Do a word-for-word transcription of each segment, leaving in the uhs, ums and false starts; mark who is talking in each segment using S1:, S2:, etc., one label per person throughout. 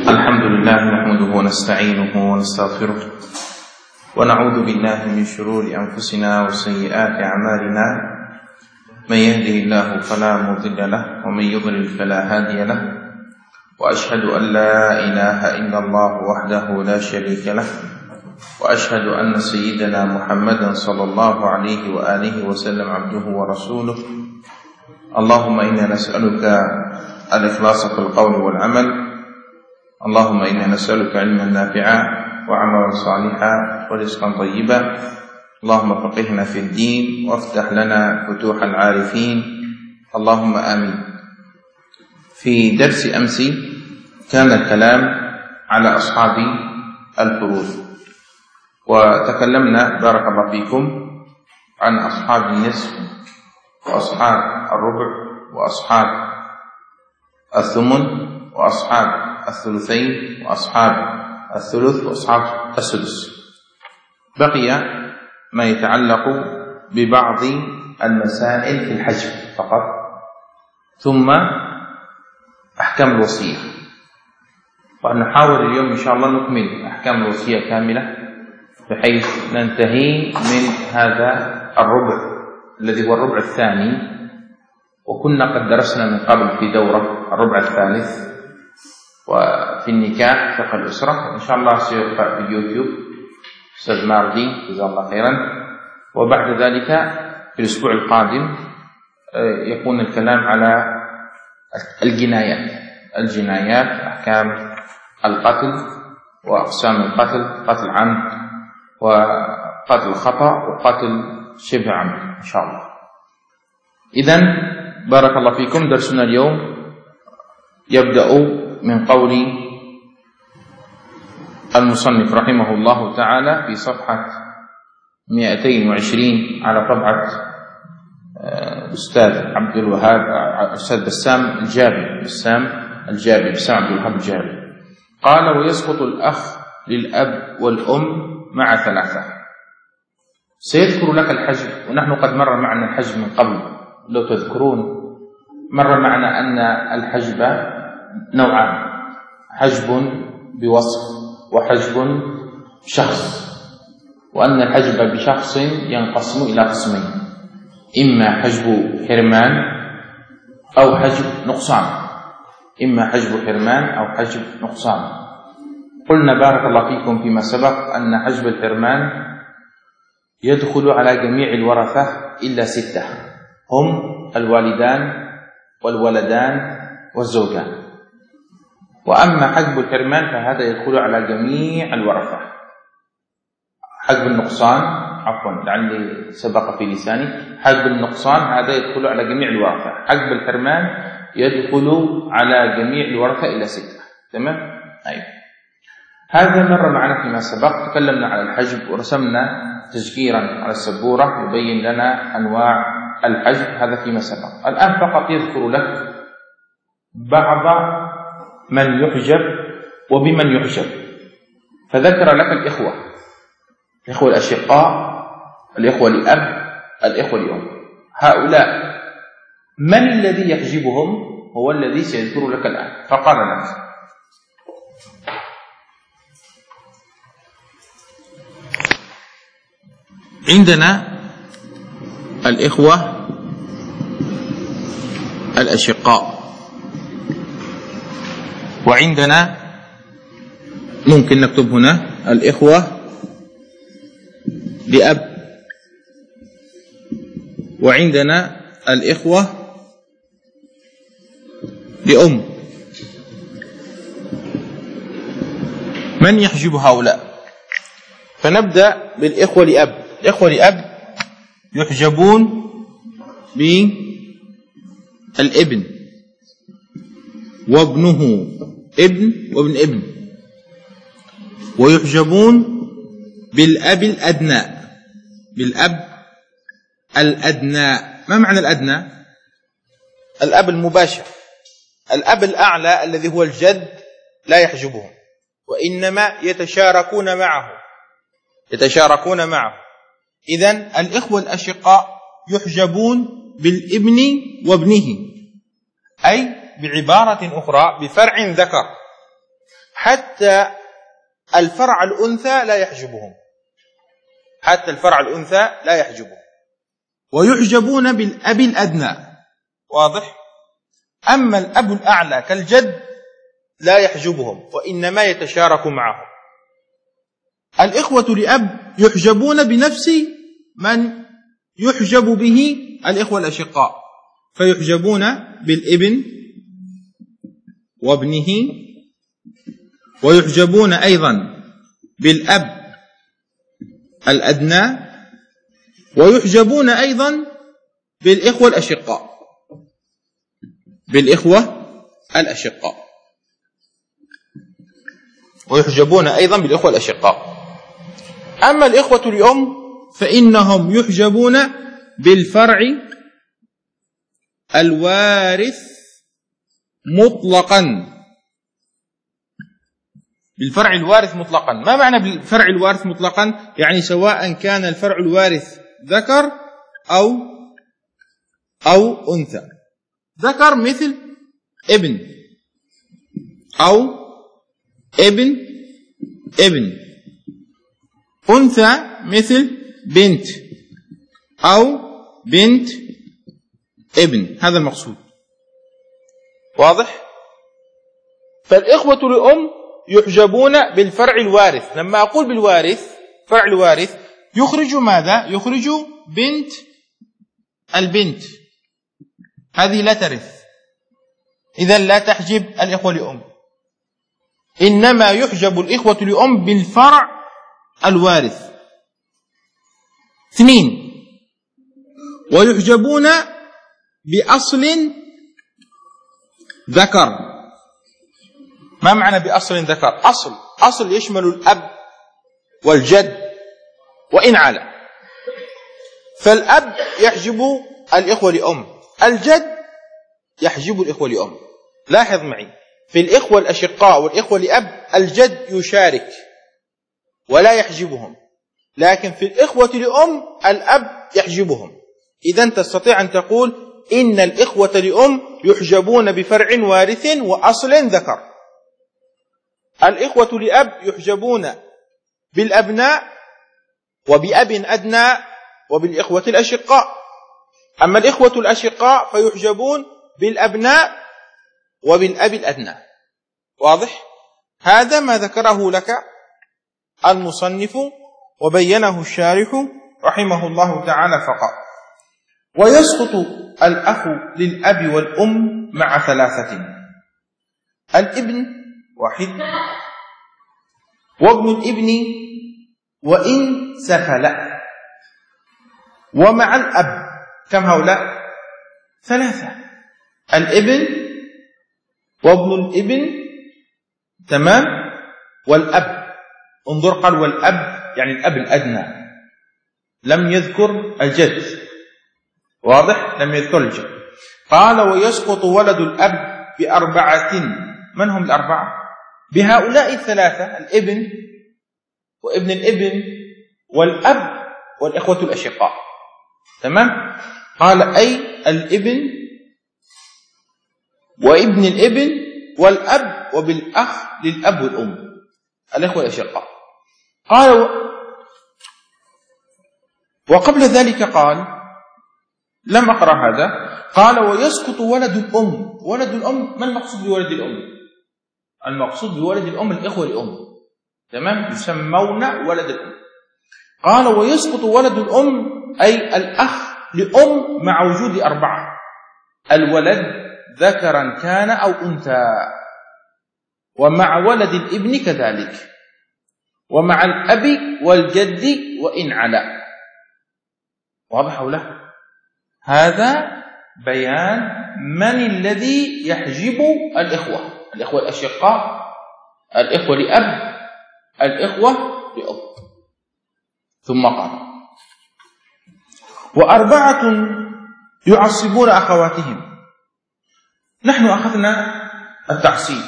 S1: الحمد لله نحمده ونستعينه ونستغفره ونعوذ بالله من شرور أنفسنا وسيئات أعمالنا. من يهده الله فلا مضل له ومن يضلل فلا هادي له، وأشهد أن لا إله إلا الله وحده لا شريك له، وأشهد أن سيدنا محمدا صلى الله عليه وآله وسلم عبده ورسوله. اللهم إنا نسألك الإخلاص في القول والعمل، اللهم إنا نسألك علما نافعا وعملا صالحا ورزقا طيبا. اللهم فقهنا في الدين وافتح لنا فتوح العارفين، اللهم آمين. في درس أمس كان الكلام على أصحاب الفروض، وتكلمنا بارك الله فيكم عن أصحاب النصف وأصحاب الربع وأصحاب الثمن وأصحاب الثلثين وأصحاب الثلث وأصحاب السدس. بقي ما يتعلق ببعض المسائل في الحجب فقط، ثم أحكام الوصية. ونحاول اليوم إن شاء الله نكمل أحكام الوصية كاملة بحيث ننتهي من هذا الربع الذي هو الربع الثاني، وكنا قد درسنا من قبل في دورة الربع الثالث وفي النكاح فقه الأسرة. إن شاء الله سيرفع في اليوتيوب أستاذ ماردي جزاه الله خيرا. وبعد ذلك في الأسبوع القادم يكون الكلام على الجنايات الجنايات أحكام القتل وأقسام القتل، قتل عمد وقتل خطأ وقتل شبه عمد إن شاء الله. إذن بارك الله فيكم، درسنا اليوم يبدأ من قول المصنف رحمه الله تعالى في صفحة مئتين وعشرين على طبعة الأستاذ عبد الوهاب الأستاذ بسام الجابي بسام الجابي بسام عبد الوهاب الجابي. قال: ويسقط الأخ للأب والأم مع ثلاثة. سيذكر لك الحجب، ونحن قد مر معنا الحجب من قبل لو تذكرون. مر معنا أن الحجب نوعان: حجب بوصف وحجب شخص، وأن الحجب بشخص ينقسم إلى قسمين: إما حجب حرمان أو حجب نقصان إما حجب حرمان أو حجب نقصان. قلنا بارك الله فيكم فيما سبق أن حجب الحرمان يدخل على جميع الورثة إلا ستة، هم الوالدان والولدان والزوجان. وأما حجب الحرمان فهذا يدخل على جميع الورثة. حجب النقصان عفوا لعلي سبق في لساني حجب النقصان هذا يدخل على جميع الورثة. حجب الحرمان يدخل على جميع الورثة إلى ستة. تمام؟ أيوة. هذا مر معنا فيما سبق، تكلمنا على الحجب ورسمنا تذكيرا على السبورة يبين لنا أنواع الحجب، هذا فيما سبق. الآن فقط يذكر لك بعض من يحجب وبمن يحجب. فذكر لك الإخوة الإخوة الأشقاء، الإخوة لأب، الإخوة لأم. هؤلاء من الذي يحجبهم هو الذي سيذكر لك الآن. فقال لك: عندنا الإخوة الأشقاء، وعندنا ممكن نكتب هنا الإخوة لأب، وعندنا الإخوة لأم. من يحجب هؤلاء؟ فنبدأ بالإخوة لأب. الإخوة لأب يحجبون بالابن وابنه، ابن وابن ابن، ويحجبون بالأب الأدنى بالأب الأدنى. ما معنى الأدنى؟ الأب المباشر. الأب الأعلى الذي هو الجد لا يحجبهم، وإنما يتشاركون معه يتشاركون معه. إذن الإخوة الأشقاء يحجبون بالابن وابنه، أي بعبارة أخرى بفرع ذكر. حتى الفرع الأنثى لا يحجبهم، حتى الفرع الأنثى لا يحجبهم، ويحجبون بالأب الأدنى. واضح؟ أما الأب الأعلى كالجد لا يحجبهم وإنما يتشارك معهم. الإخوة لأب يحجبون بنفس من يحجب به الإخوة الأشقاء، فيحجبون بالابن وابنه، ويحجبون أيضا بالأب الأدنى، ويحجبون أيضا بالإخوة الأشقاء، بالإخوة الأشقاء ويحجبون أيضا بالإخوة الأشقاء. أما الإخوة لأم فإنهم يحجبون بالفرع الوارث مطلقا، بالفرع الوارث مطلقا. ما معنى بالفرع الوارث مطلقا؟ يعني سواء كان الفرع الوارث ذكر أو أو أنثى. ذكر مثل ابن أو ابن ابن، أنثى مثل بنت أو بنت ابن، هذا المقصود. واضح؟ فالإخوة لأم يحجبون بالفرع الوارث. لما أقول بالوارث، فرع الوارث يخرج ماذا؟ يخرج بنت البنت، هذه لا ترث، إذن لا تحجب الإخوة لأم، إنما يحجب الإخوة لأم بالفرع الوارث. اثنين، ويحجبون بأصل ذكر. ما معنى بأصل ذكر؟ أصل أصل يشمل الأب والجد وإن علا. فالأب يحجب الإخوة لأم، الجد يحجب الإخوة لأم. لاحظ معي، في الإخوة الأشقاء والإخوة لأب الجد يشارك ولا يحجبهم، لكن في الإخوة لأم الأب يحجبهم. إذن تستطيع أن تقول إن الإخوة لأم يحجبون بفرع وارث وأصل ذكر. الإخوة لأب يحجبون بالأبناء وبأب أدنى وبالإخوة الأشقاء. أما الإخوة الأشقاء فيحجبون بالأبناء وبالأب الأدنى. واضح؟ هذا ما ذكره لك المصنف وبينه الشارح رحمه الله تعالى فقط. ويسقط الأخ للأب والأم مع ثلاثة: الابن واحد، وابن الابن وإن سفل، ومع الأب. كم هؤلاء؟ ثلاثة: الابن وابن الابن، تمام، والأب. انظر، قال والأب يعني الأب الأدنى، لم يذكر الجد. واضح؟ لم يذكر الجد. قال ويسقط ولد الأب بأربعة. من هم الأربعة؟ بهؤلاء الثلاثة: الابن وابن الابن والأب والإخوة الأشقاء. تمام؟ قال أي الابن وابن الابن والأب وبالأخ للأب والأم، الإخوة الأشقاء. قال وقبل ذلك قال، لم أقرأ هذا، قال ويسقط ولد الأم. ولد الأم، ما المقصود بولد الأم؟ المقصود بولد الأم الإخوة الأم، تمام، يسمون ولد الأم. قال ويسقط ولد الأم أي الأخ لأم مع وجود أربعة: الولد ذكرا كان أو أنثى، ومع ولد الابن كذلك، ومع الأب والجد وإن علا. واضح أو لا؟ هذا بيان من الذي يحجب الإخوة، الإخوة الأشقاء، الإخوة لأب، الإخوة لأب. ثم قال وأربعة يعصبون أخواتهم. نحن أخذنا التعصيب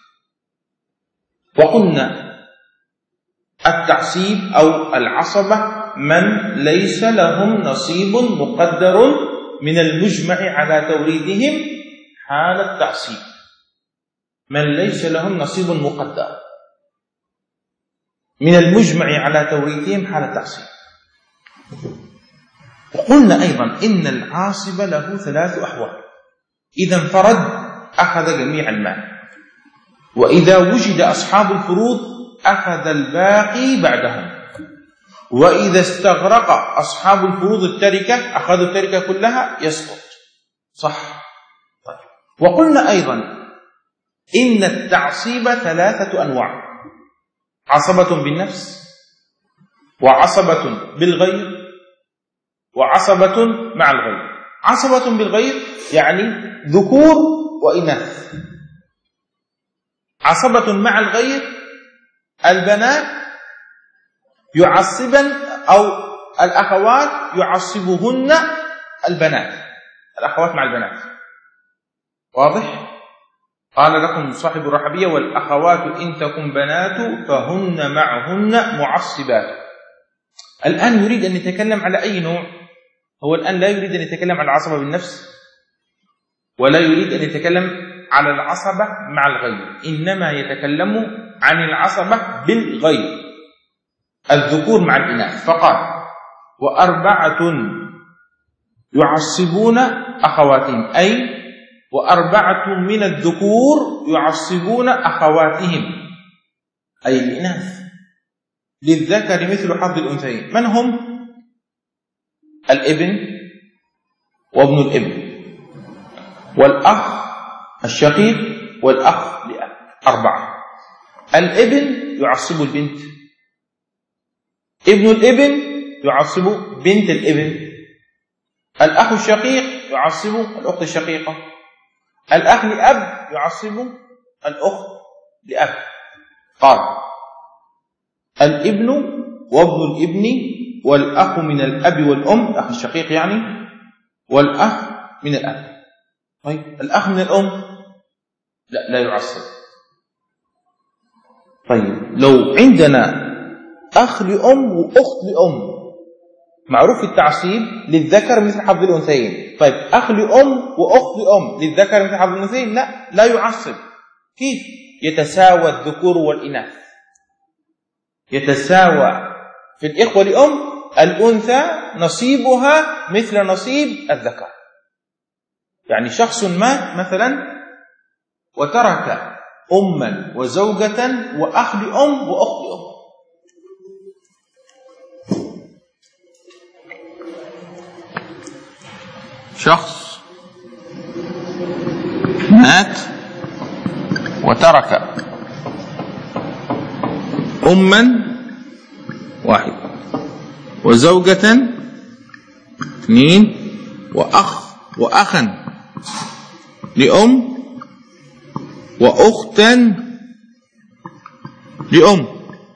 S1: وقلنا التعصيب أو العصبة من ليس لهم نصيب مقدر من المجمع على توريدهم حال التعصيب، من ليس لهم نصيب مقدر. من المجمع على توريثهم حال التعصيب. وقلنا أيضا إن العاصب له ثلاث أحوال: إذا انفرد أخذ جميع المال، وإذا وجد أصحاب الفروض أخذ الباقي بعدهم، وإذا استغرق أصحاب الفروض التركة أخذوا التركة كلها يسقط. صح؟ طيب. وقلنا أيضا إن التعصيب ثلاثة أنواع: عصبة بالنفس، وعصبة بالغير، وعصبة مع الغير. عصبة بالغير يعني ذكور وإناث. عصبة مع الغير البنات يعصبن أو الأخوات يعصبهن البنات، الأخوات مع البنات. واضح؟ قال لكم صاحب الرحبية: والأخوات إن تكن بنات فهن معهن معصبات. الآن يريد أن يتكلم على أي نوع؟ هو الآن لا يريد أن يتكلم على العصبة بالنفس، ولا يريد أن يتكلم على العصبة مع الغير، إنما يتكلم عن العصبة بالغير، الذكور مع الإناث. فقال: وأربعة يعصبون أخواتهم، أي وأربعة من الذكور يعصبون أخواتهم، أي الإناث، للذكر مثل حظ الأنثيين. من هم؟ الابن وابن الابن، والأخ الشقيق، والأخ لأب. أربعة. الابن يعصب البنت، ابن الابن يعصب بنت الابن، الأخ الشقيق يعصب الأخت الشقيقة، الأخ لأب يعصب الأخت لأب. قال: الابن وابن الابن والأخ من الأب والأم، الأخ الشقيق يعني، والأخ من الأب. طيب الأخ من الأم لا لا يعصب. طيب لو عندنا أخ لأم وأخت لأم، معروف التعصيب للذكر مثل حظ الأنثيين. طيب أخ لأم وأخت لأم للذكر مثل حظ الأنثيين، لا لا يعصب. كيف؟ يتساوى الذكور والإناث، يتساوى في الإخوة لأم الأنثى نصيبها مثل نصيب الذكر. يعني شخص مات مثلا وترك أما وزوجة وأخ لأم وأخت لأم، شخص مات وترك أما واحد وزوجة اثنين وأخ وأخا لأم وأختا لأم.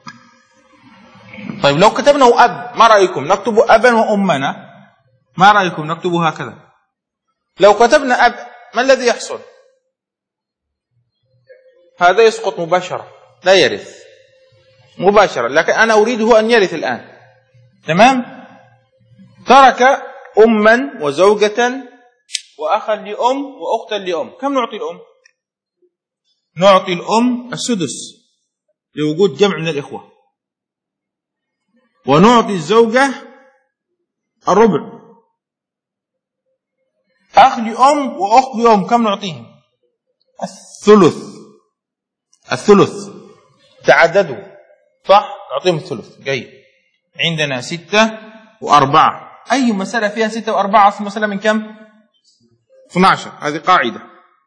S1: طيب لو كتبنا أب، ما رأيكم نكتب أبا وأمنا؟ ما رأيكم نكتب هكذا؟ لو كتبنا أب ما الذي يحصل؟ هذا يسقط مباشرة، لا يرث مباشرة، لكن أنا أريده أن يرث الآن. تمام؟ ترك أما وزوجة وأخا لأم وأختا لأم، كم نعطي الأم؟ نعطي الأم السدس لوجود جمع من الإخوة، ونعطي الزوجة الربع. أخ لأم وأخت لأم كم نعطيهم؟ الثلث. الثلث تعددوا، صح؟ نعطيهم الثلث. جيد. عندنا ستة وأربعة. أي مسألة فيها ستة وأربعة أصل مسألة من كم؟ اثنى عشر. هذه قاعدة.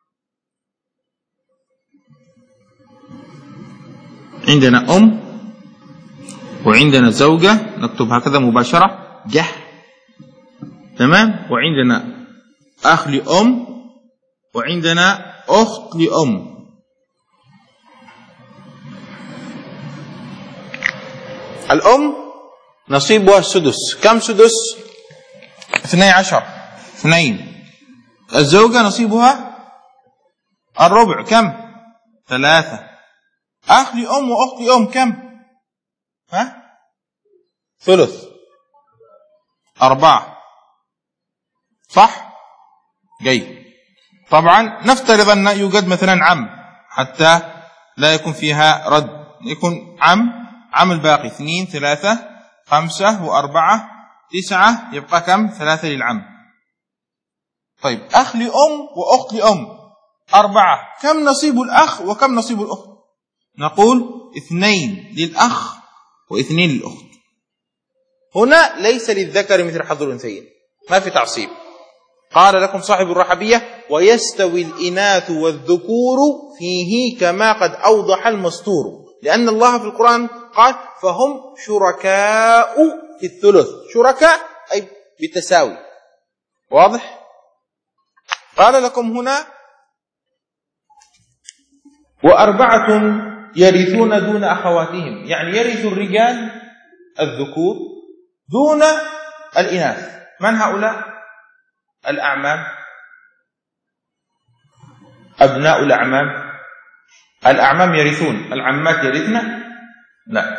S1: عندنا أم وعندنا زوجة، نكتب هكذا مباشرة جح. تمام؟ وعندنا أخ لأم وعندنا أخت لأم. الأم نصيبها السدس. كم سدس؟ اثني عشر. اثنين. الزوجة نصيبها الربع. كم؟ ثلاثة. أخ لأم وأخت لأم كم؟ ها؟ ثلث. أربعة. صح؟ جيد. طبعا نفترض أن يوجد مثلا عم حتى لا يكون فيها رد، يكون عم عمل باقي اثنين ثلاثة خمسة وأربعة تسعة، يبقى كم؟ ثلاثة للعم. طيب أخ لأم وأخت لأم أربعة، كم نصيب الأخ وكم نصيب الأخت؟ نقول اثنين للأخ واثنين للأخت. هنا ليس للذكر مثل حظ الأنثيين، ما في تعصيب. قال لكم صاحب الرحبية: ويستوي الإناث والذكور فيه كما قد أوضح المستور، لأن الله في القرآن قال: فهم شركاء في الثلث. شركاء أي بالتساوي، واضح؟ قال لكم هنا: وأربعة يرثون دون أخواتهم، يعني يرث الرجال الذكور دون الإناث. من هؤلاء؟ الأعمام، أبناء الأعمام. الأعمام يرثون، العمات يرثن؟ لا.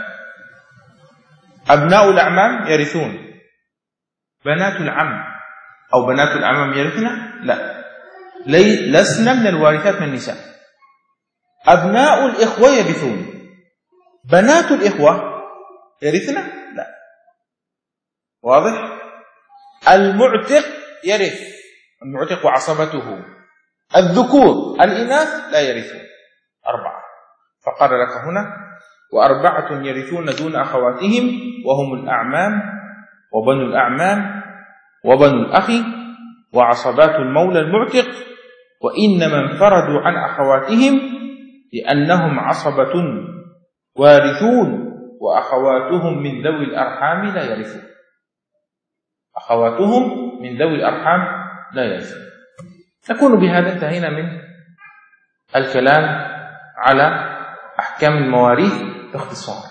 S1: أبناء الأعمام يرثون، بنات العم أو بنات الأعمام يرثن؟ لا، لسنا من الوارثات من النساء. أبناء الإخوة يرثون، بنات الإخوة يرثن؟ لا. واضح؟ المعتق يرث، المعتق وعصبته. الذكور الإناث لا يرثون، أربعة. فقال لك هنا: وأربعة يرثون دون أخواتهم وهم الأعمام وبنو الأعمام وبنو الأخ وعصبات المولى المعتق، وإنما انفردوا عن أخواتهم لأنهم عصبة وارثون، وأخواتهم من ذوي الأرحام لا يرثون. أخواتهم من ذوي الأرحام لا يرثون. نكون بهذا انتهينا من الكلام على أحكام المواريث باختصار.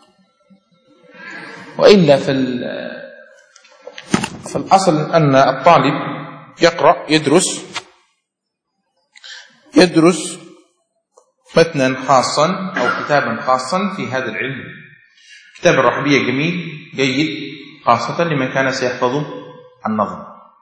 S1: وإلا في في الأصل أن الطالب يقرأ يدرس يدرس متنا خاصا أو كتابا خاصا في هذا العلم. كتاب الرحبية جميل جيد، خاصة لمن كان سيحفظ النظم.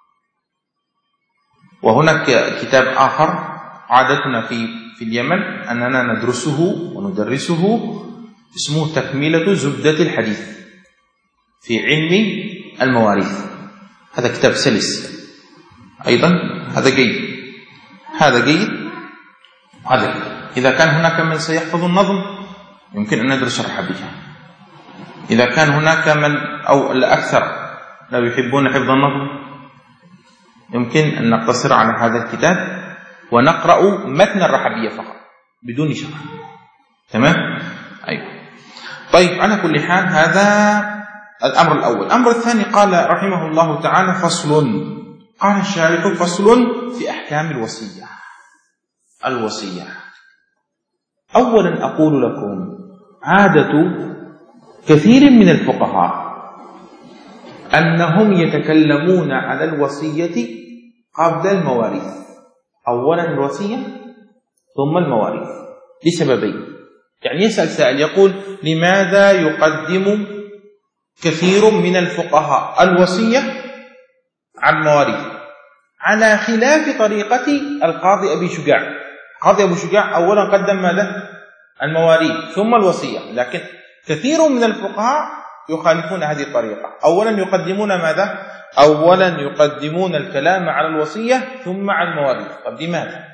S1: وهناك كتاب آخر عادتنا في في اليمن أننا ندرسه وندرسه، اسمه تكملة زبدة الحديث في علم المواريث. هذا كتاب سلس أيضا، هذا جيد، هذا جيد، هذا جيد. إذا كان هناك من سيحفظ النظم يمكن أن ندرس الرحبية. إذا كان هناك من أو الأكثر لا يحبون حفظ النظم يمكن أن نقتصر على هذا الكتاب ونقرأ متن الرحبية فقط بدون شرح. تمام؟ أيوة. طيب، على كل حال هذا الأمر الأول. الأمر الثاني، قال رحمه الله تعالى: فصل. قال الشارح: فصل في أحكام الوصية. الوصية، أولا أقول لكم عادة كثير من الفقهاء أنهم يتكلمون على الوصية قبل المواريث. أولا الوصية ثم المواريث، لسببين. يعني يسأل سائل يقول: لماذا يقدم كثير من الفقهاء الوصية عن المواريث؟ على خلاف طريقة القاضي أبي شجاع. القاضي أبو شجاع أولا قدم ماذا؟ المواريث ثم الوصية، لكن كثير من الفقهاء يخالفون هذه الطريقة. أولا يقدمون ماذا؟ أولا يقدمون الكلام على الوصية ثم على المواريث. طب لماذا؟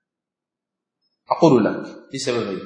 S1: أقول لك لسببين.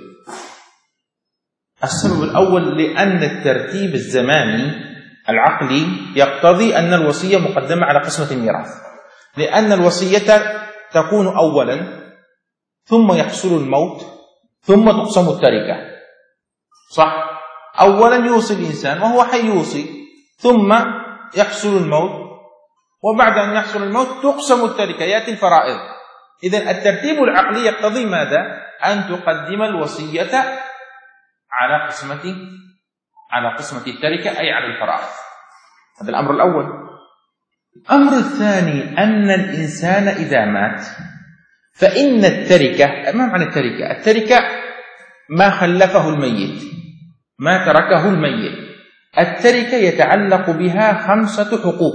S1: السبب الأول، لأن الترتيب الزماني العقلي يقتضي أن الوصية مقدمة على قسمة الميراث، لأن الوصية تكون أولا ثم يحصل الموت ثم تقسم التركة. صح؟ أولا يوصي الإنسان وهو حي يوصي، ثم يحصل الموت، وبعد أن يحصل الموت تقسم التركة، يأتي الفرائض. إذن الترتيب العقلي يقتضي ماذا؟ أن تقدم الوصية على قسمة على قسمة التركة، أي على الفرائض. هذا الأمر الأول. الأمر الثاني، أن الإنسان إذا مات فإن التركة، ما معنى التركة؟ التركة ما خلفه الميت، ما تركه الميت. التركة يتعلق بها خمسة حقوق.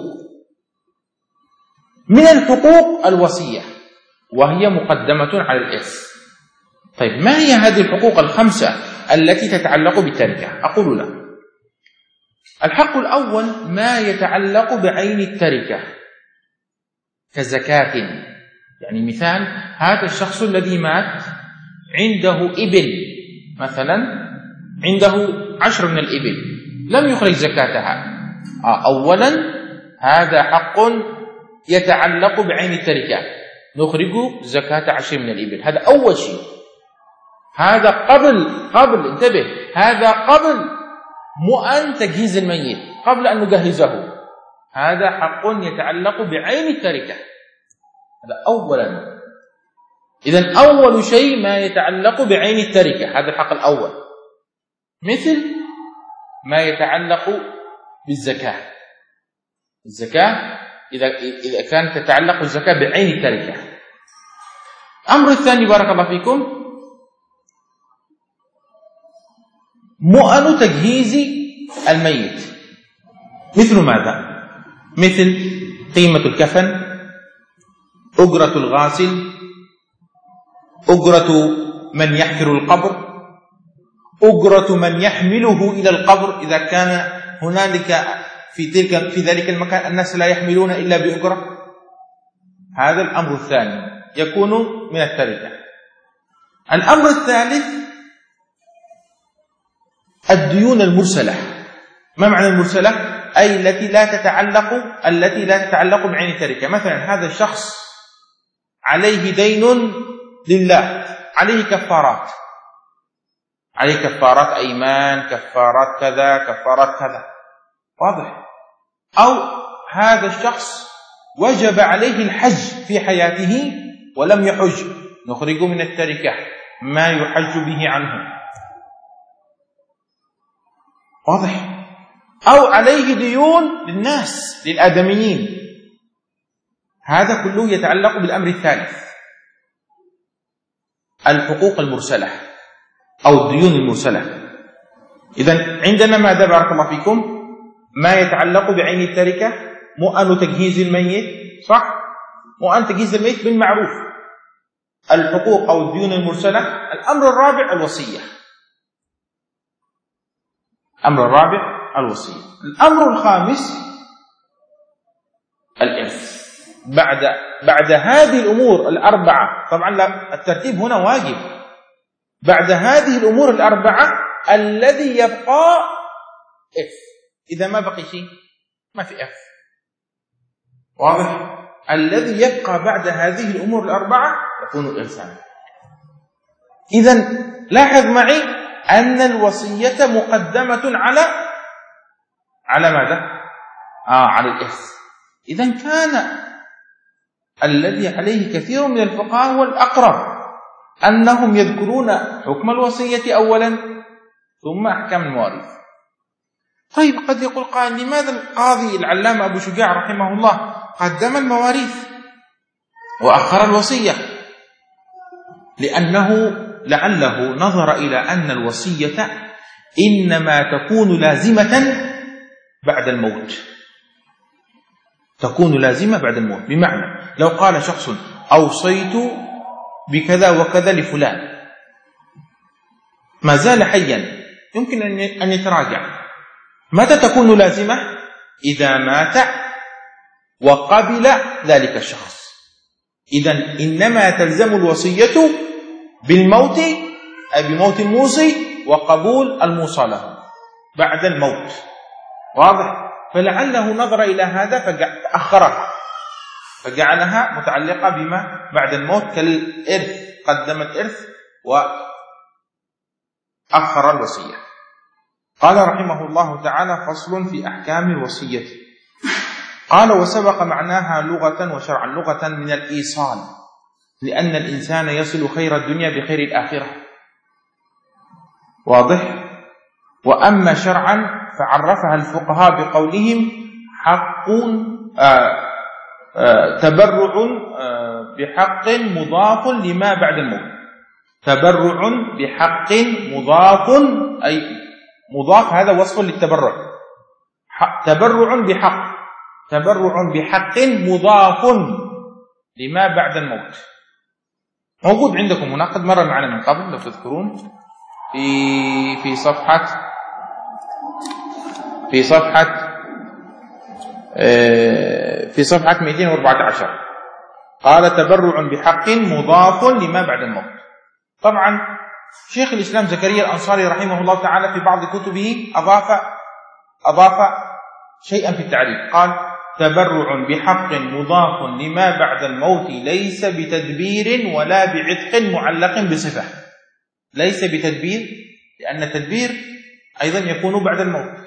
S1: من الحقوق الوصية، وهي مقدمة على الإرث. طيب، ما هي هذه الحقوق الخمسة التي تتعلق بالتركة. أقول لك الحق الأول ما يتعلق بعين التركة كزكاة. يعني مثال، هذا الشخص الذي مات عنده إبل مثلا، عنده عشر من الإبل لم يخرج زكاتها. أولا هذا حق يتعلق بعين التركة، نخرج زكاة عشر من الإبل، هذا أول شيء. هذا قبل قبل انتبه، هذا قبل مؤن تجهيز الميت، قبل أن نجهزه، هذا حق يتعلق بعين التركة، هذا أولا. إذن أول شيء ما يتعلق بعين التركة، هذا الحق الأول. مثل ما يتعلق بالزكاة، الزكاة إذا إذا كانت تتعلق الزكاة بعين التركة. الأمر الثاني بارك الله فيكم، مؤن تجهيز الميت. مثل ماذا؟ مثل قيمة الكفن، أجرة الغاسل، أجرة من يحفر القبر، أجرة من يحمله إلى القبر إذا كان هنالك في تلك في ذلك المكان الناس لا يحملون إلا بأجرة. هذا الأمر الثاني يكون من التركة. الأمر الثالث الديون المرسلة. ما معنى المرسلة؟ أي التي لا تتعلق التي لا تتعلق بعين التركة. مثلا هذا الشخص عليه دين لله، عليه كفارات، عليه كفارات أيمان، كفارات كذا، كفارات كذا، واضح؟ أو هذا الشخص وجب عليه الحج في حياته ولم يحج، نخرج من التركة ما يحج به عنه، واضح؟ أو عليه ديون للناس للآدميين، هذا كله يتعلق بالأمر الثالث، الحقوق المرسلة أو الديون المرسلة. إذن عندنا ماذا بارك الله فيكم؟ ما يتعلق بعين التركة، مؤن تجهيز الميت، صح؟ مؤن تجهيز الميت بالمعروف، الحقوق أو الديون المرسلة. الأمر الرابع الوصية، الأمر الرابع الوصية. الأمر الخامس الإرث. بعد بعد هذه الأمور الأربعة، طبعا لا الترتيب هنا واجب، بعد هذه الأمور الأربعة الذي يبقى إرث. إذا ما بقي شيء ما في إرث، واضح؟ الذي يبقى بعد هذه الأمور الأربعة يكون إرثا. إذن لاحظ معي أن الوصية مقدمة على على ماذا؟ آه على الإرث. إذن كان الذي عليه كثير من الفقهاء هو الأقرب، أنهم يذكرون حكم الوصية أولا ثم أحكام المواريث. طيب قد يقول قائل لماذا القاضي العلامة أبو شجاع رحمه الله قدم المواريث وأخر الوصية؟ لأنه لعله نظر إلى أن الوصية إنما تكون لازمة بعد الموت، تكون لازمة بعد الموت. بمعنى لو قال شخص أوصيت بكذا وكذا لفلان، ما زال حيا، يمكن أن يتراجع. متى تكون لازمة؟ إذا مات وقبل ذلك الشخص. إذن إنما تلزم الوصية بالموت، أي بموت الموصي وقبول الموصى له بعد الموت، واضح؟ فلعله نظر إلى هذا فأخرها، فجعلها متعلقة بما بعد الموت كالإرث، قدم الإرث وأخر الوصية. قال رحمه الله تعالى: فصل في أحكام الوصية. قال: وسبق معناها لغة وشرعا. لغة من الإيصال، لأن الإنسان يصل خير الدنيا بخير الآخرة، واضح؟ وأما شرعا فعرفها الفقهاء بقولهم حق آه آه تبرع آه بحق مضاف لما بعد الموت. تبرع بحق مضاف، أي مضاف، هذا وصف للتبرع. تبرع بحق، تبرع بحق مضاف لما بعد الموت. موجود عندكم هنا، قد مر معنا من قبل لو تذكرون. في في صفحة في صفحة في صفحة مئتين وأربعة عشر قال تبرع بحق مضاف لما بعد الموت. طبعا شيخ الإسلام زكريا الأنصاري رحمه الله تعالى في بعض كتبه أضاف أضاف شيئا في التعريف، قال تبرع بحق مضاف لما بعد الموت ليس بتدبير ولا بعتق معلق بصفة. ليس بتدبير لأن التدبير أيضا يكون بعد الموت،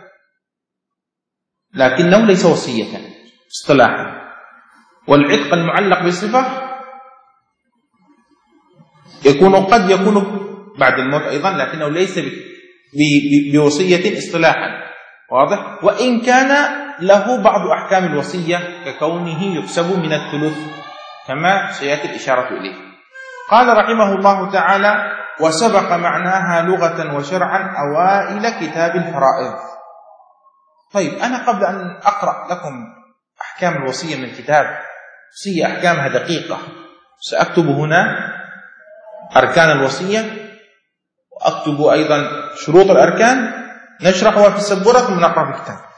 S1: لكنه ليس وصية اصطلاحا. والعتق المعلق بصفة يكون قد يكون بعد الموت أيضا، لكنه ليس بوصية اصطلاحا، واضح؟ وإن كان له بعض أحكام الوصية ككونه يكسب من الثلث كما سيأتي الإشارة إليه. قال رحمه الله تعالى وسبق معناها لغة وشرعا أوائل كتاب الفرائض. طيب أنا قبل أن أقرأ لكم أحكام الوصية من الكتاب، وصية أحكامها دقيقة، سأكتب هنا أركان الوصية وأكتب أيضا شروط الأركان، نشرحها في السبورة ثم نقرأ في الكتاب.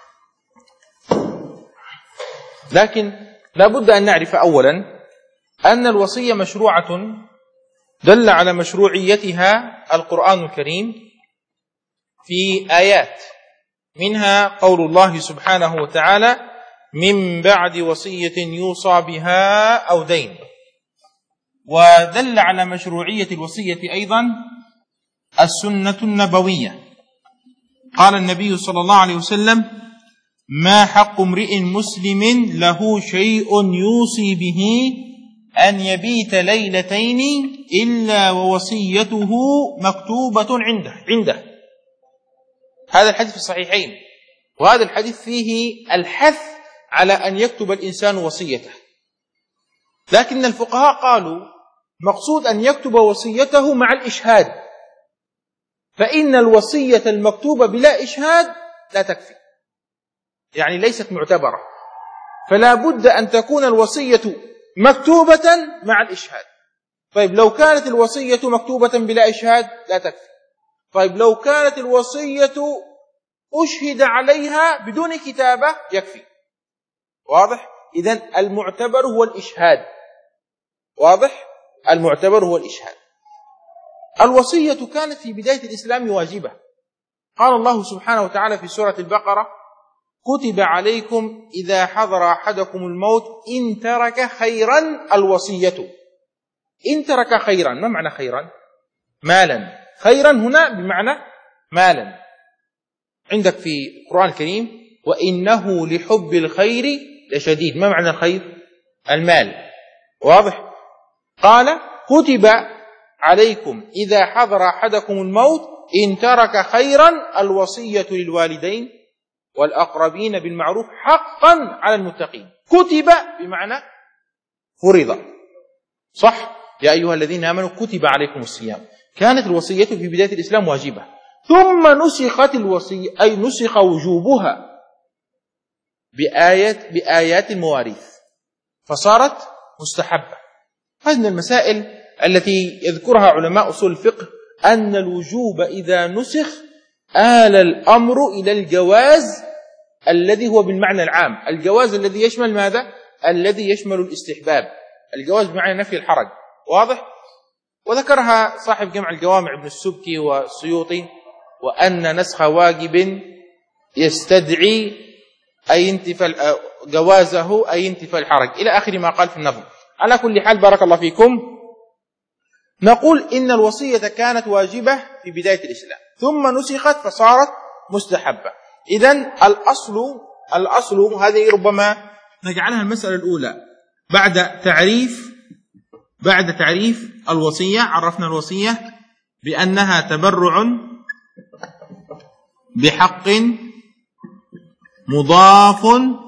S1: لكن لابد أن نعرف أولا أن الوصية مشروعة دل على مشروعيتها القرآن الكريم في آيات، منها قول الله سبحانه وتعالى من بعد وصية يوصى بها أو دين. ودل على مشروعية الوصية أيضا السنة النبوية. قال النبي صلى الله عليه وسلم ما حق امرئ مسلم له شيء يوصي به أن يبيت ليلتين إلا ووصيته مكتوبة عنده عنده هذا الحديث في الصحيحين، وهذا الحديث فيه الحث على أن يكتب الإنسان وصيته. لكن الفقهاء قالوا مقصود أن يكتب وصيته مع الإشهاد، فإن الوصية المكتوبة بلا إشهاد لا تكفي، يعني ليست معتبرة، فلا بد أن تكون الوصية مكتوبة مع الإشهاد. طيب لو كانت الوصية مكتوبة بلا إشهاد لا تكفي. طيب لو كانت الوصية أشهد عليها بدون كتابة يكفي، واضح؟ إذن المعتبر هو الإشهاد، واضح؟ المعتبر هو الإشهاد. الوصية كانت في بداية الإسلام واجبة. قال الله سبحانه وتعالى في سورة البقرة كتب عليكم إذا حضر أحدكم الموت إن ترك خيرا الوصية. إن ترك خيرا، ما معنى خيرا؟ مالا. خيرا هنا بمعنى مالا. عندك في القرآن الكريم وإنه لحب الخير لشديد، ما معنى الخير؟ المال، واضح؟ قال كتب عليكم إذا حضر أحدكم الموت إن ترك خيرا الوصية للوالدين والأقربين بالمعروف حقا على المتقين. كتب بمعنى فرض، صح؟ يا أيها الذين آمنوا كتب عليكم الصيام. كانت الوصية في بداية الإسلام واجبة، ثم نسخت الوصية أي نسخ وجوبها بآيات بآيات المواريث فصارت مستحبة. هذه من المسائل التي يذكرها علماء أصول الفقه، أن الوجوب إذا نسخ آل الأمر إلى الجواز الذي هو بالمعنى العام، الجواز الذي يشمل ماذا؟ الذي يشمل الاستحباب، الجواز بمعنى نفي الحرج، واضح؟ وذكرها صاحب جمع الجوامع ابن السبكي والسيوطي، وأن نسخ واجب يستدعي أي ينتفى جوازه أي ينتفى الحرج إلى آخر ما قال في النظم. على كل حال بارك الله فيكم، نقول إن الوصية كانت واجبة في بداية الإسلام ثم نسخت فصارت مستحبة. إذن الأصل الأصل هذه ربما نجعلها المسألة الأولى بعد تعريف بعد تعريف الوصية. عرفنا الوصية بأنها تبرع بحق مضاف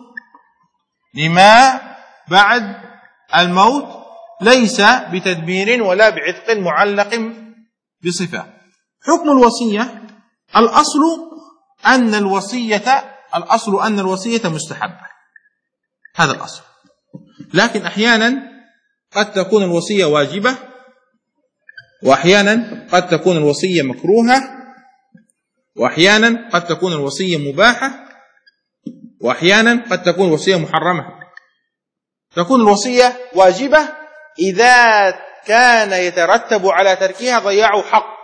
S1: لما بعد الموت ليس بتدبير ولا بعتق معلق بصفة. حكم الوصية الأصل أن الوصية الأصل أن الوصية مستحبة، هذا الأصل. لكن أحيانا قد تكون الوصية واجبة وأحيانا قد تكون الوصية مكروهة، وأحيانا قد تكون الوصية مباحة، وأحيانا قد تكون الوصية محرمة. تكون الوصية واجبة إذا كان يترتب على تركها ضياع حق،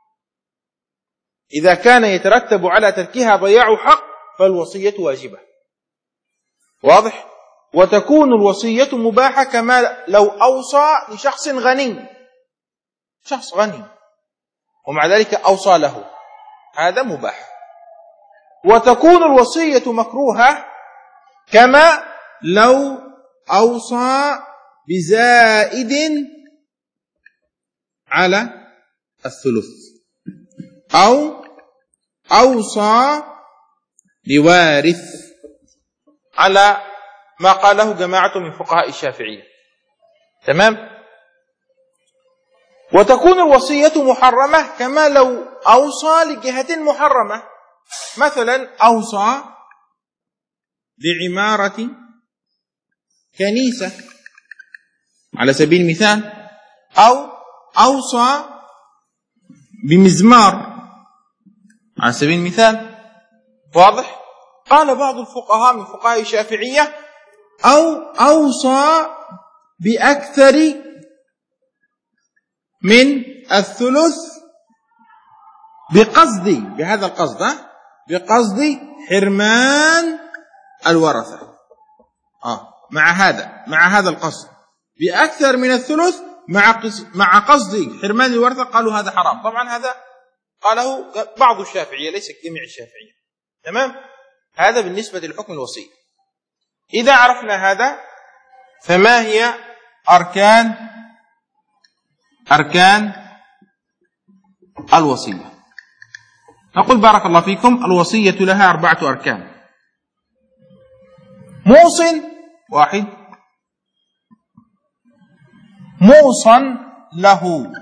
S1: إذا كان يترتب على تركها ضياع حق فالوصية واجبة. واضح؟ وتكون الوصية مباحة كما لو أوصى لشخص غني، شخص غني ومع ذلك أوصى له، هذا مباح. وتكون الوصية مكروهة كما لو أوصى بزائد على الثلث، أو أوصى بوارث على ما قاله جماعة من فقهاء الشافعية. تمام؟ وتكون الوصية محرمة كما لو أوصى لجهة محرمة، مثلا أوصى بعمارة كنيسة على سبيل المثال، أو أوصى بمزمار على سبيل المثال. واضح؟ قال بعض الفقهاء من فقهاء الشافعية أو أوصى بأكثر من الثلث بقصد، بهذا القصد، بقصد حرمان الورثة. آه مع هذا مع هذا القصد بأكثر من الثلث مع مع قصد حرمان الورثة، قالوا هذا حرام. طبعا هذا قاله بعض الشافعية ليس جميع الشافعية. تمام؟ هذا بالنسبة للحكم الوصي. إذا عرفنا هذا فما هي أركان أركان الوصية؟ نقول بارك الله فيكم الوصية لها أربعة أركان. موص واحد، موصى له،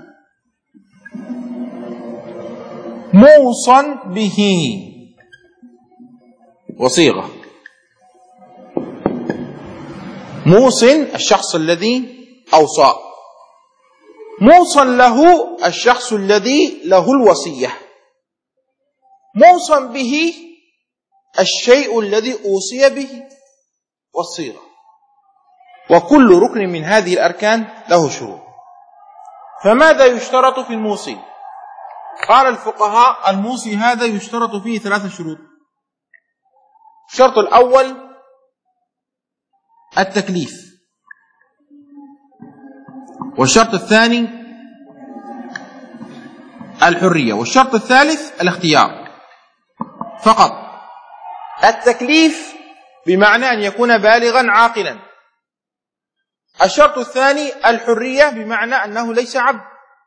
S1: موصى به وصيغة. موص الشخص الذي أوصى، موصى له الشخص الذي له الوصية، موصى به الشيء الذي أوصي به، والصيغة. وكل ركن من هذه الأركان له شروط. فماذا يشترط في الموصي؟ قال الفقهاء الموصي هذا يشترط فيه ثلاثة شروط. الشرط الأول التكليف، والشرط الثاني الحرية، والشرط الثالث الاختيار فقط. التكليف بمعنى أن يكون بالغا عاقلا. الشرط الثاني الحرية بمعنى أنه ليس عبد.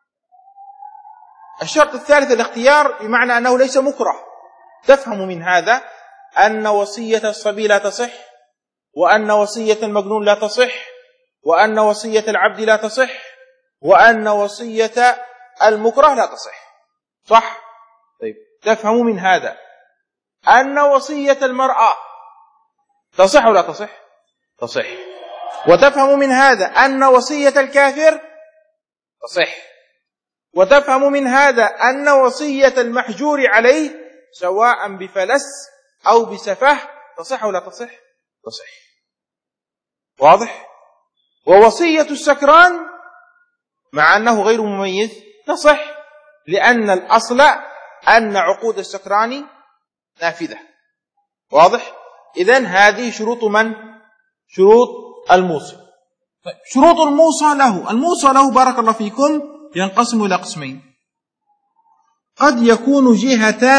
S1: الشرط الثالث الاختيار بمعنى أنه ليس مكره. تفهم من هذا أن وصية الصبي لا تصح، وأن وصية المجنون لا تصح، وأن وصية العبد لا تصح، وأن وصية المكره لا تصح. صح؟ طيب تفهم من هذا أن وصية المرأة تصح ولا تصح؟ تصح. وتفهم من هذا أن وصية الكافر تصح. وتفهم من هذا أن وصية المحجور عليه سواء بفلس أو بسفه تصح ولا تصح؟ تصح. واضح؟ ووصية السكران مع أنه غير مميز تصح، لأن الأصل أن عقود السكران نافذة. واضح؟ إذن هذه شروط من؟ شروط الموصي. شروط الموصى له. الموصى له بارك الله فيكم ينقسم إلى قسمين. قد يكون جهة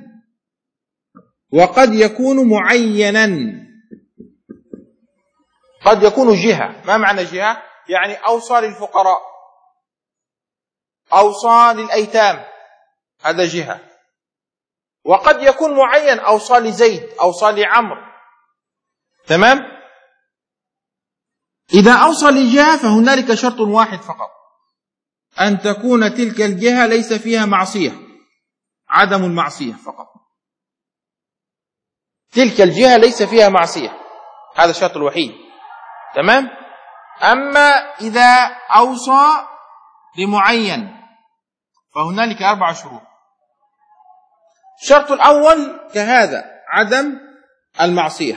S1: وقد يكون معينا. قد يكون جهة. ما معنى جهة؟ يعني أوصى للفقراء، أوصى للأيتام، هذا جهة. وقد يكون معين، أوصى لزيد، أوصى لعمر. تمام؟ إذا أوصى لجهة فهنالك شرط واحد فقط، أن تكون تلك الجهة ليس فيها معصية، عدم المعصية فقط. تلك الجهة ليس فيها معصية، هذا الشرط الوحيد. تمام؟ أما إذا أوصى لمعين فهنالك أربع شروط. الشرط الأول كهذا عدم المعصية.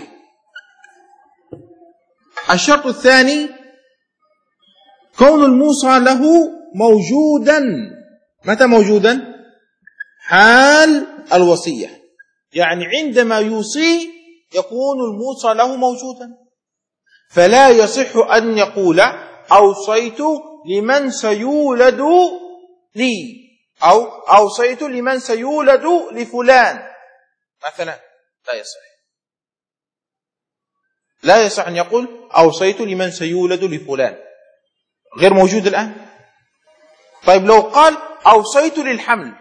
S1: الشرط الثاني كون الموصى له موجودا. متى موجودا؟ حال الوصية، يعني عندما يوصي يكون الموصى له موجودا، فلا يصح أن يقول أوصيت لمن سيولد لي أو أوصيت لمن سيولد لفلان مثلا، لا يصح. لا يصح أن يقول أوصيت لمن سيولد لفلان، غير موجود الآن. طيب لو قال أوصيت للحمل،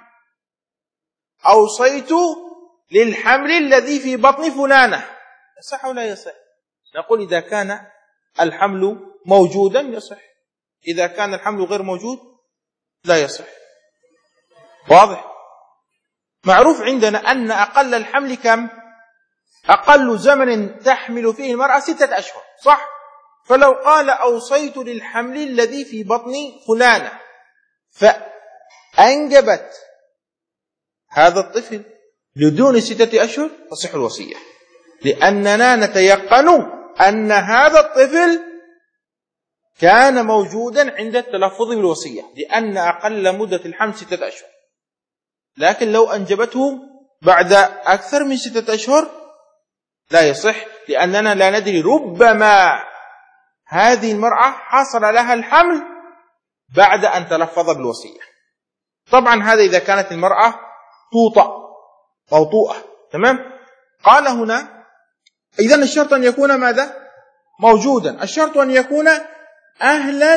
S1: أوصيت للحمل الذي في بطن فلانة، يصح أو لا يصح؟ نقول إذا كان الحمل موجودا يصح، إذا كان الحمل غير موجود لا يصح. واضح؟ معروف عندنا أن أقل الحمل كم؟ أقل زمن تحمل فيه المرأة ستة أشهر، صح؟ فلو قال أوصيت للحمل الذي في بطن فلانة فأنجبت هذا الطفل لدون ستة أشهر تصح الوصية، لأننا نتيقن أن هذا الطفل كان موجودا عند التلفظ بالوصية، لأن أقل مدة الحمل ستة أشهر. لكن لو أنجبته بعد أكثر من ستة أشهر لا يصح، لأننا لا ندري، ربما هذه المرأة حصل لها الحمل بعد أن تلفظ بالوصية. طبعا هذا إذا كانت المرأة توطأ موطوءة، تمام؟ قال هنا إذن الشرط أن يكون ماذا؟ موجودا. الشرط أن يكون أهلا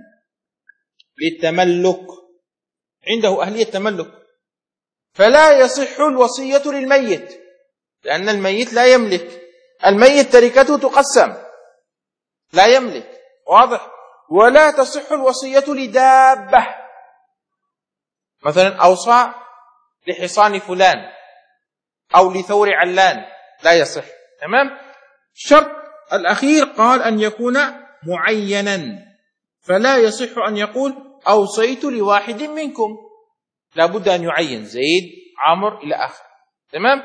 S1: للتملك، عنده أهلية تملك، فلا يصح الوصية للميت، لأن الميت لا يملك، الميت تركته تقسم، لا يملك، واضح؟ ولا تصح الوصية لدابة، مثلا أوصى لحصان فلان أو لثور علان، لا يصح، تمام؟ الشرط الأخير قال أن يكون معينا، فلا يصح أن يقول أوصيت لواحد منكم، لا بد أن يعين زيد عمرو إلى آخر، تمام؟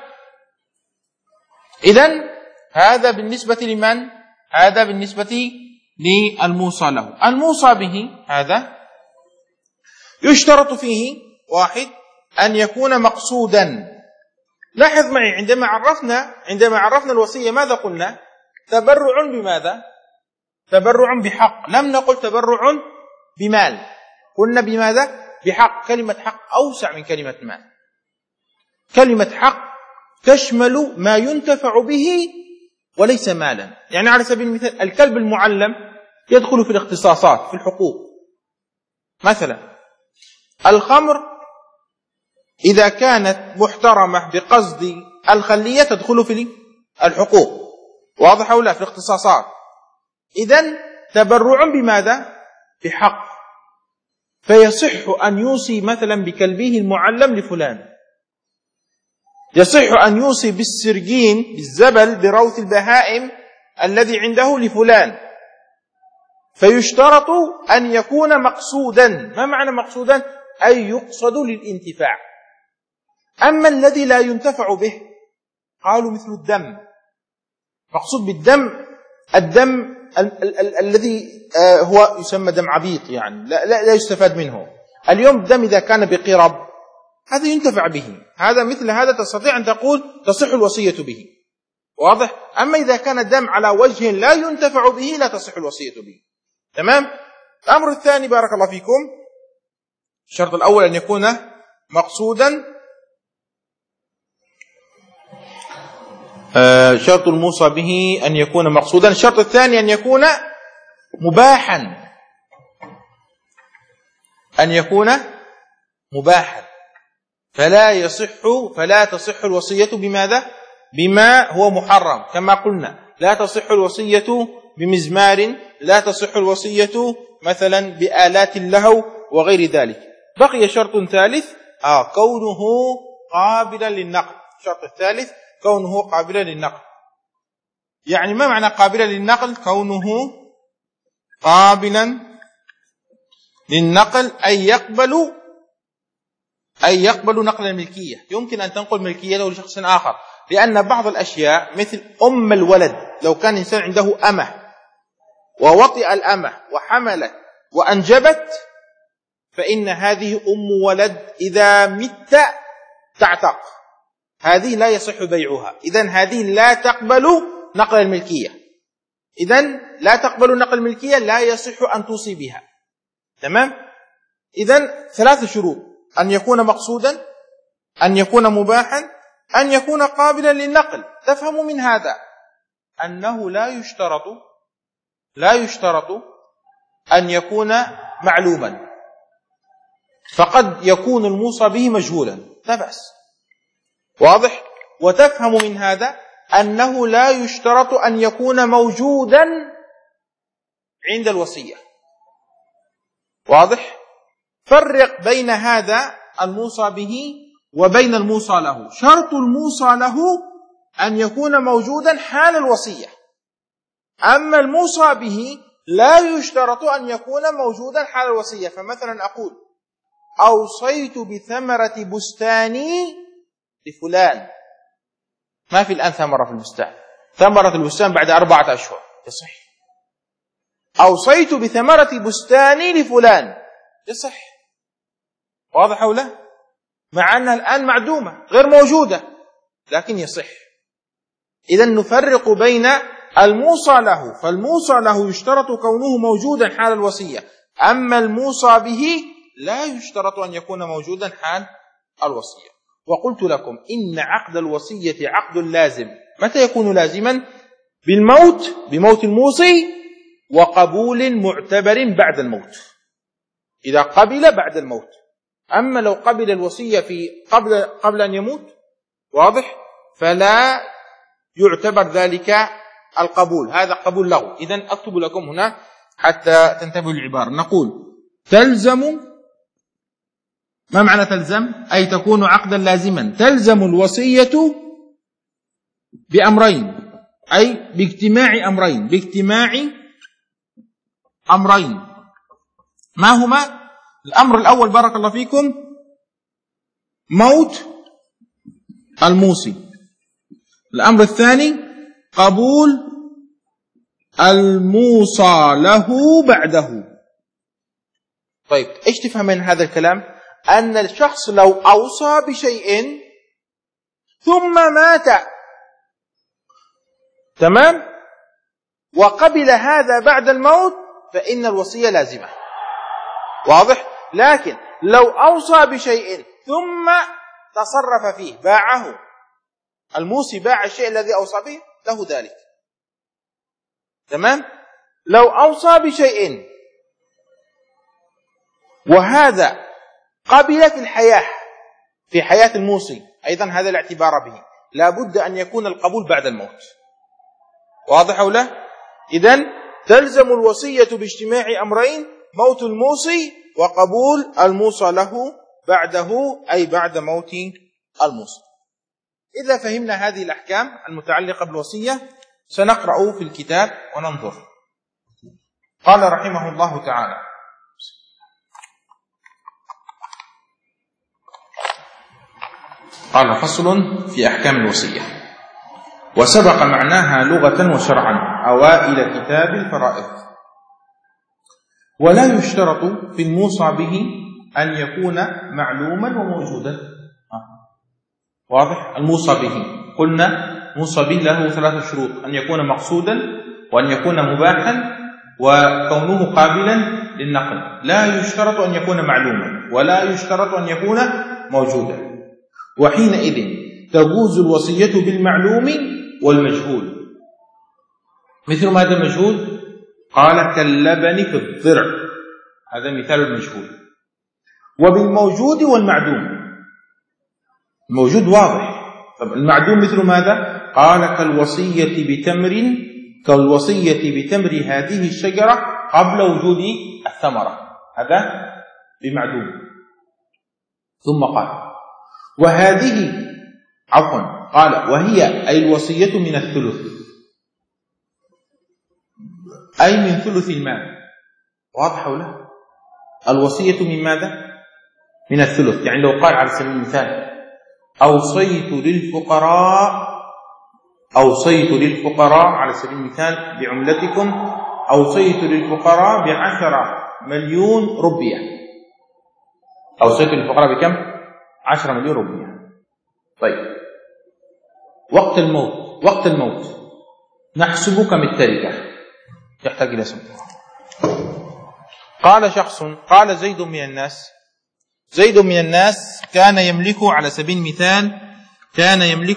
S1: إذن هذا بالنسبة لمن؟ هذا بالنسبة للموصى له. الموصى به هذا يشترط فيه واحد أن يكون مقصودا. لاحظ معي عندما عرفنا عندما عرفنا الوصية ماذا قلنا؟ تبرع بماذا؟ تبرع بحق، لم نقل تبرع بمال، قلنا بماذا؟ بحق. كلمة حق أوسع من كلمة مال. كلمة حق تشمل ما ينتفع به وليس مالا. يعني على سبيل المثال الكلب المعلم يدخل في الاختصاصات في الحقوق. مثلا الخمر إذا كانت محترمة بقصد الخلية تدخل في الحقوق، واضح أو لا؟ في الاختصاصات. إذن تبرع بماذا؟ بحق. فيصح أن يوصي مثلا بكلبه المعلم لفلان، يصح أن يوصي بالسرجين بالزبل بروث البهائم الذي عنده لفلان، فيشترط أن يكون مقصودا. ما معنى مقصودا؟ أي يقصد للانتفاع. أما الذي لا ينتفع به قالوا مثل الدم، مقصود بالدم الدم ال- ال- ال- الذي آه هو يسمى دم عبيط، يعني لا, لا, لا يستفاد منه. اليوم الدم إذا كان بقرب هذا ينتفع به، هذا مثل هذا تستطيع أن تقول تصح الوصية به، واضح؟ أما إذا كان الدم على وجه لا ينتفع به لا تصح الوصية به، تمام؟ الأمر الثاني بارك الله فيكم، الشرط الأول أن يكون مقصودا. آه شرط الموصى به أن يكون مقصودا. الشرط الثاني أن يكون مباحا، أن يكون مباحا، فلا يصح فلا تصح الوصية بماذا؟ بما هو محرم، كما قلنا لا تصح الوصية بمزمار، لا تصح الوصية مثلا بآلات اللهو وغير ذلك. بقي شرط ثالث آه كونه قابلا للنقل. الشرط الثالث كونه قابلا للنقل. يعني ما معنى قابلا للنقل؟ كونه قابلا للنقل أي يقبل أي يقبل نقل الملكية، يمكن أن تنقل ملكيته لشخص آخر، لأن بعض الأشياء مثل أم الولد، لو كان إنسان عنده أمة ووطئ الأمة وحملت وأنجبت، فإن هذه أم ولد إذا مت تعتق، هذه لا يصح بيعها، إذن هذه لا تقبل نقل الملكية، إذن لا تقبل نقل الملكية، لا يصح أن توصي بها. تمام؟ إذن ثلاث شروط: أن يكون مقصودا، أن يكون مباحا، أن يكون قابلا للنقل. تفهم من هذا أنه لا يشترط لا يشترط أن يكون معلوما، فقد يكون الموصى به مجهولا، لا بأس. واضح؟ وتفهم من هذا أنه لا يشترط أن يكون موجودا عند الوصية. واضح؟ فرق بين هذا الموصى به وبين الموصى له. شرط الموصى له أن يكون موجودا حال الوصية، أما الموصى به لا يشترط أن يكون موجودا حال الوصية. فمثلا أقول: أوصيت بثمرة بستاني لفلان، ما في الآن ثمرة في البستان، ثمرة البستان بعد أربعة أشهر، يصح. أوصيت بثمرة بستاني لفلان، يصح. واضح أو لا؟ مع أنها الآن معدومة غير موجودة، لكن يصح. إذن نفرق بين الموصى له، فالموصى له يشترط كونه موجودا حال الوصية، أما الموصى به لا يشترط أن يكون موجودا حال الوصية. وقلت لكم إن عقد الوصية عقد لازم. متى يكون لازما؟ بالموت، بموت الموصي، وقبول معتبر بعد الموت، إذا قبل بعد الموت. أما لو قبل الوصية في قبل قبل أن يموت، واضح، فلا يعتبر ذلك القبول، هذا قبول له. إذن أكتب لكم هنا حتى تنتبهوا العبارة. نقول: تلزم، ما معنى تلزم؟ أي تكون عقدا لازما. تلزم الوصية بأمرين، أي باجتماع أمرين، باجتماع أمرين. ما هما؟ الأمر الأول بارك الله فيكم موت الموصي، الأمر الثاني قبول الموصى له بعده. طيب، إيش تفهم من هذا الكلام؟ أن الشخص لو أوصى بشيء ثم مات، تمام، وقبل هذا بعد الموت، فإن الوصية لازمة. واضح؟ لكن لو أوصى بشيء ثم تصرف فيه، باعه، الموصي باع الشيء الذي أوصى به، له ذلك. تمام؟ لو أوصى بشيء وهذا قبل في الحياة، في حياة الموصي، أيضا هذا الاعتبار به، لا بد أن يكون القبول بعد الموت. واضح أو لا؟ إذن تلزم الوصية باجتماع أمرين: موت الموصي وقبول الموصى له بعده، أي بعد موت الموصي. إذا فهمنا هذه الأحكام المتعلقة بالوصية سنقرأ في الكتاب وننظر. قال رحمه الله تعالى: قال: فصل في أحكام الوصية. وسبق معناها لغة وشرعا أوائل كتاب الفرائض. ولا يشترط في الموصى به أن يكون معلوما وموجودا. واضح؟ الموصى به قلنا موصى به له ثلاث شروط: أن يكون مقصودا، وأن يكون مباحا، وكونه قابلا للنقل. لا يشترط أن يكون معلوما، ولا يشترط أن يكون موجودا. وحينئذ تجوز الوصية بالمعلوم والمجهول. مثل ماذا المجهول؟ قال: كاللبن في الضرع، هذا مثال المجهول. وبالموجود والمعدوم. الموجود واضح، طب المعدوم مثل ماذا؟ قال: كالوصية بتمر، كالوصية بتمر هذه الشجرة قبل وجود الثمرة، هذا بمعدوم. ثم قال: وهذه، عفوا، قال: وهي أي الوصية من الثلث، أي من ثلث المال. واضح ولا؟ الوصية من ماذا؟ من الثلث. يعني لو قال على سبيل المثال أوصيت للفقراء أوصيت للفقراء على سبيل المثال بعملتكم أوصيت للفقراء بعشرة مليون روبية. أوصيت للفقراء بكم؟ عشرة مليون روبية. طيب وقت الموت وقت الموت نحسب كم التركة؟ يحتاج إلى سبب. قال شخص قال زيد من الناس زيد من الناس كان يملك على سبيل المثال كان يملك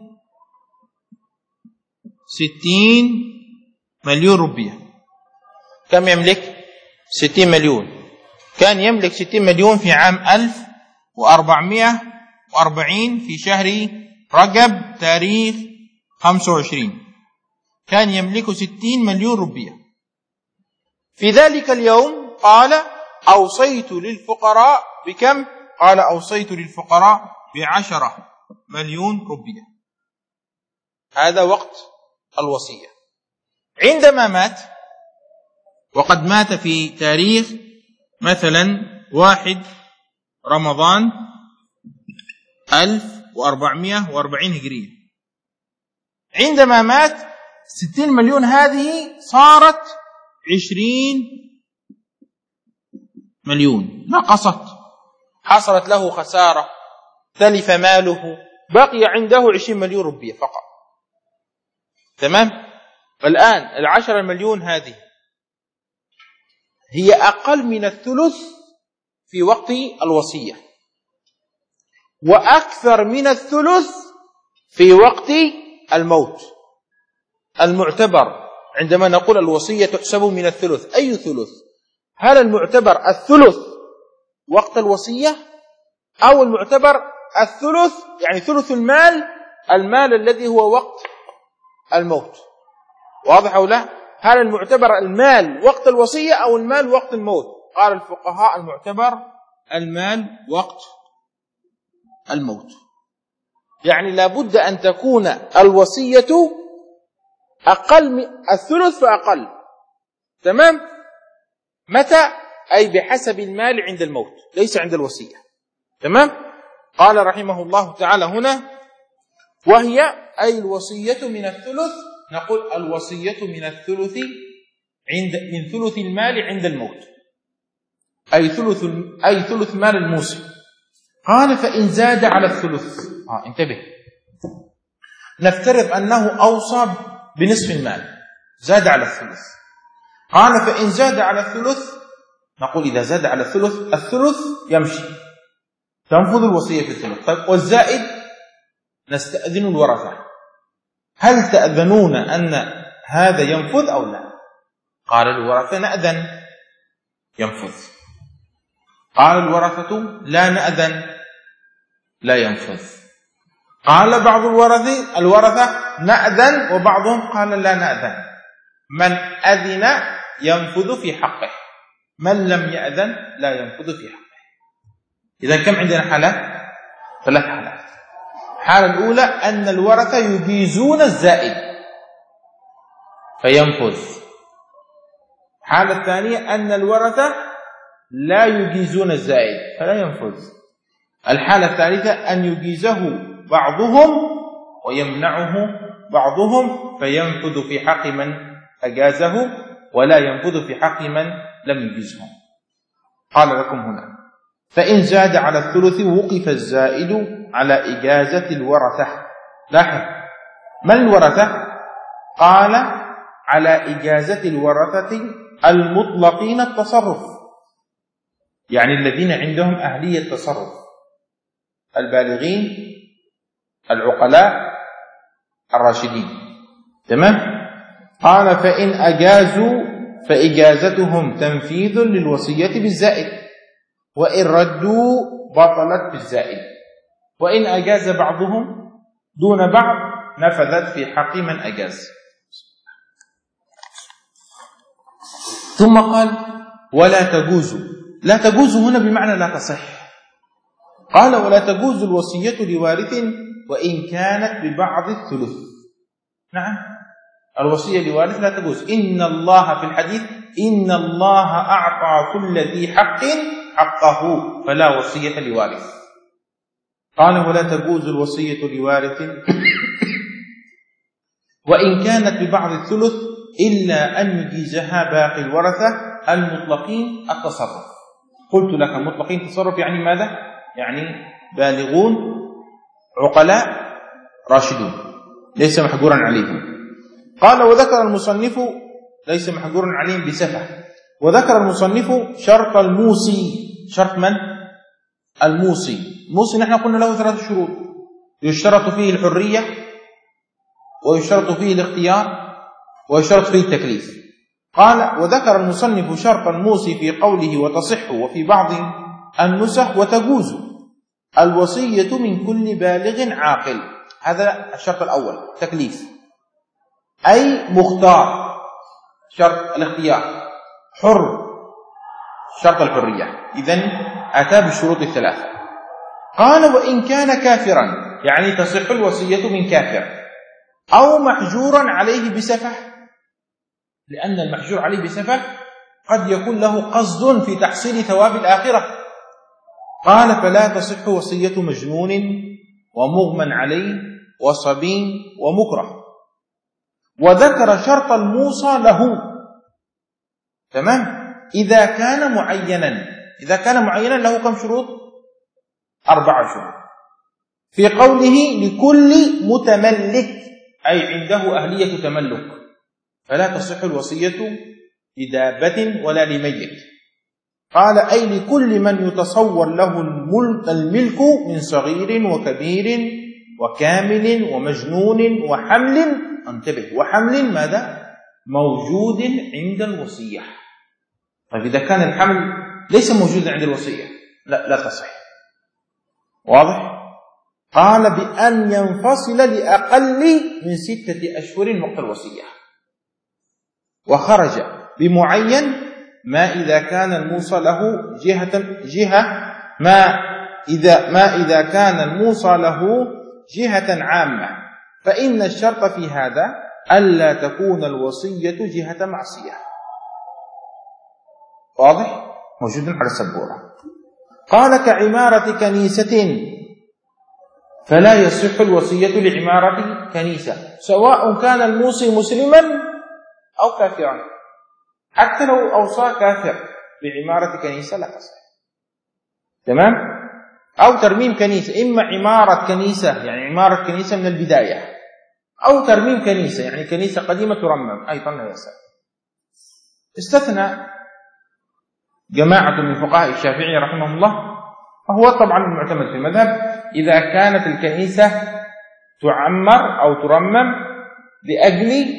S1: ستين مليون روبية. كم يملك؟ ستين مليون. كان يملك ستين مليون في عام ألف وأربعمائة وأربعين في شهر رجب تاريخ خمسة وعشرين. كان يملك ستين مليون روبية. في ذلك اليوم قال أوصيت للفقراء بكم؟ قال أوصيت للفقراء بعشرة مليون روبية. هذا وقت الوصية. عندما مات، وقد مات في تاريخ مثلا واحد رمضان ألف وأربعمائة وأربعين هجرية، عندما مات ستين مليون هذه صارت عشرين مليون، نقصت، حصلت له خسارة، تلف ماله، بقي عنده عشرين مليون روبية فقط. تمام؟ الآن العشرة مليون هذه هي أقل من الثلث في وقت الوصية، وأكثر من الثلث في وقت الموت. المعتبر عندما نقول الوصية تحسب من الثلث، أي ثلث؟ هل المعتبر الثلث وقت الوصية، أو المعتبر الثلث يعني ثلث المال المال الذي هو وقت الموت؟ واضح أو لا؟ هل المعتبر المال وقت الوصية أو المال وقت الموت؟ قال الفقهاء المعتبر المال وقت الموت. يعني لابد أن تكون الوصية أقل من الثلث فأقل. تمام؟ متى؟ أي بحسب المال عند الموت، ليس عند الوصية. تمام؟ قال رحمه الله تعالى هنا وهي أي الوصية من الثلث. نقول الوصية من الثلث عند من ثلث المال عند الموت، أي ثلث أي ثلث مال الموصي. قال فإن زاد على الثلث، آه انتبه، نفترض أنه أوصى بنصف المال، زاد على الثلث. قال فإن زاد على الثلث، نقول إذا زاد على الثلث الثلث يمشي، تنفذ الوصية في الثلث. طيب والزائد نستأذن الورثة، هل تأذنون أن هذا ينفذ أو لا؟ قال الورثة نأذن ينفذ. قال الورثة لا نأذن لا ينفذ. قال بعض الورثة الورثة نأذن، وبعضهم قال لا نأذن. من أذن ينفذ في حقه، من لم يأذن لا ينفذ في حقه. إذا كم عندنا حالات؟ ثلاث حالات. الحالة الأولى أن الورثة يجيزون الزائد فينفذ. الحالة الثانية أن الورثة لا يجيزون الزائد فلا ينفذ. الحالة الثالثة أن يجيزه بعضهم ويمنعه بعضهم فينفذ في حق من أجازه ولا ينفذ في حق من لم يجيزه. قال لكم هنا فإن زاد على الثلث وقف الزائد على إجازة الورثة. لاحظ، من الورثة؟ قال على إجازة الورثة المطلقين التصرف، يعني الذين عندهم أهلية تصرف، البالغين العقلاء الراشدين. تمام؟ قال فإن أجازوا فإجازتهم تنفيذ للوصية بالزائد، وإن ردوا بطلت بالزائد، وإن أجاز بعضهم دون بعض نفذت في حق من أجاز. ثم قال ولا تجوز. لا تجوز هنا بمعنى لا تصح. قال ولا تجوز الوصية لوارث وإن كانت ببعض الثلث. نعم، الوصية لوارث لا تجوز. إن الله في الحديث إن الله أعطى كل ذي حق حقه فلا وصية لوارث. قال ولا تجوز الوصية لوارث وإن كانت ببعض الثلث إلا أن يجيزها باقي الورثة المطلقين التصرف. قلت لك مطلقين التصرف يعني ماذا؟ يعني بالغون عقلاء راشدون ليس محجورا عليهم. قال وذكر المصنف ليس محجورا عليهم بسفه. وذكر المصنف شرط الموصي. شرط من؟ الموصي. الموصي نحن قلنا له ثلاث شروط: يشترط فيه الحرية، ويشترط فيه الاختيار، ويشترط فيه التكليف. قال وذكر المصنف شرط الموصي في قوله وتصح وفي بعض النسخ وتجوز الوصية من كل بالغ عاقل. هذا الشرط الأول تكليف، أي مختار. شرط الاختيار حر، شرط الحرية. إذن أتى بالشروط الثلاثة. قال وإن كان كافرا، يعني تصح الوصية من كافر أو محجورا عليه بسفه، لأن المحجور عليه بسفه قد يكون له قصد في تحصيل ثواب الآخرة. قال فلا تصح وصية مجنون ومغمى عليه وصبي ومكره. وذكر شرط الموصى له، تمام، إذا كان معينا. إذا كان معينا له كم شروط؟ أربعة شروط. في قوله لكل متملك، أي عنده أهلية تملك، فلا تصح الوصية لدابة ولا لميت. قال أي لكل من يتصور له الملك من صغير وكبير وكامل ومجنون وحمل. انتبه، وحمل ماذا؟ موجود عند الوصية. طيب إذا كان الحمل ليس موجودا عند الوصية لا لا تصح. واضح؟ قال بأن ينفصل لأقل من ستة أشهر وقت الوصية. وخرج بمعين ما إذا كان الموصى له جهة جهة ما إذا ما إذا كان الموصى له جهة عامة، فإن الشرط في هذا ألا تكون الوصية جهة معصية. واضح؟ موجود على السبورة. قال كعمارة كنيسة فلا يصح الوصية لعمارة كنيسة، سواء كان الموصي مسلما أو كافرا. حتى لو أوصى كافر بعمارة كنيسة لا تصح. تمام؟ أو ترميم كنيسة، إما عمارة كنيسة يعني عمارة كنيسة من البداية، أو ترميم كنيسة يعني كنيسة قديمة ترمم، أيضا لا يصح. استثنى جماعة من فقهاء الشافعي رحمهم الله، وهو طبعا المعتمد في المذهب، إذا كانت الكنيسة تعمر أو ترمم لأجل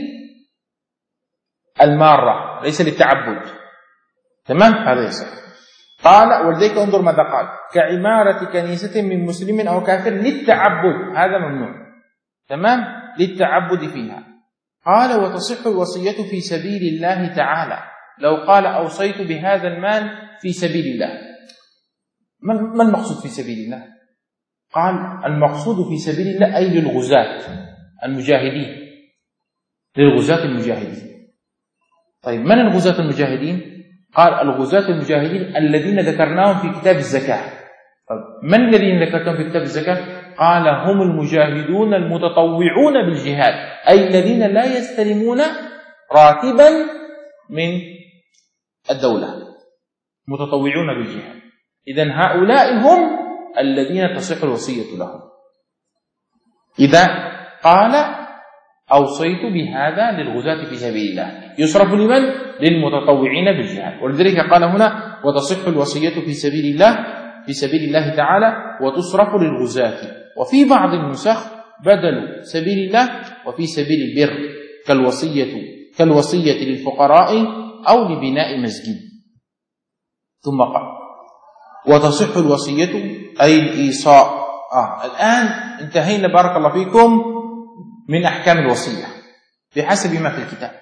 S1: المارة ليس للتعبد. تمام؟ هذا يصح. قال ولذلك انظر ماذا قال: كعمارة كنيسة من مسلم أو كافر للتعبد، هذا ممنوع. تمام؟ للتعبد فيها. قال وتصح الوصية في سبيل الله تعالى، لو قال أوصيت بهذا المال في سبيل الله. ما المقصود في سبيل الله؟ قال المقصود في سبيل الله أي للغزاة المجاهدين، للغزاة المجاهدين. طيب من الغزاة المجاهدين؟ قال الغزاة المجاهدين الذين ذكرناهم في كتاب الزكاة. طيب من الذين ذكرتهم في كتاب الزكاة؟ قال هم المجاهدون المتطوعون بالجهاد، أي الذين لا يستلمون راتبا من الدولة، متطوعون بالجهاد. إذن هؤلاء هم الذين تصح الوصية لهم. إذا قال أوصيت بهذا للغزاة في سبيل الله، يصرف لمن؟ للمتطوعين بالجهاد. ولذلك قال هنا وتصح الوصية في سبيل الله في سبيل الله تعالى وتصرف للغزاة. وفي بعض النسخ بدل سبيل الله وفي سبيل البر، كالوصية كالوصية للفقراء أو لبناء مسجد. ثم قال وتصح الوصية أي الإيصاء. آه الآن انتهينا بارك الله فيكم من أحكام الوصية بحسب ما في الكتاب.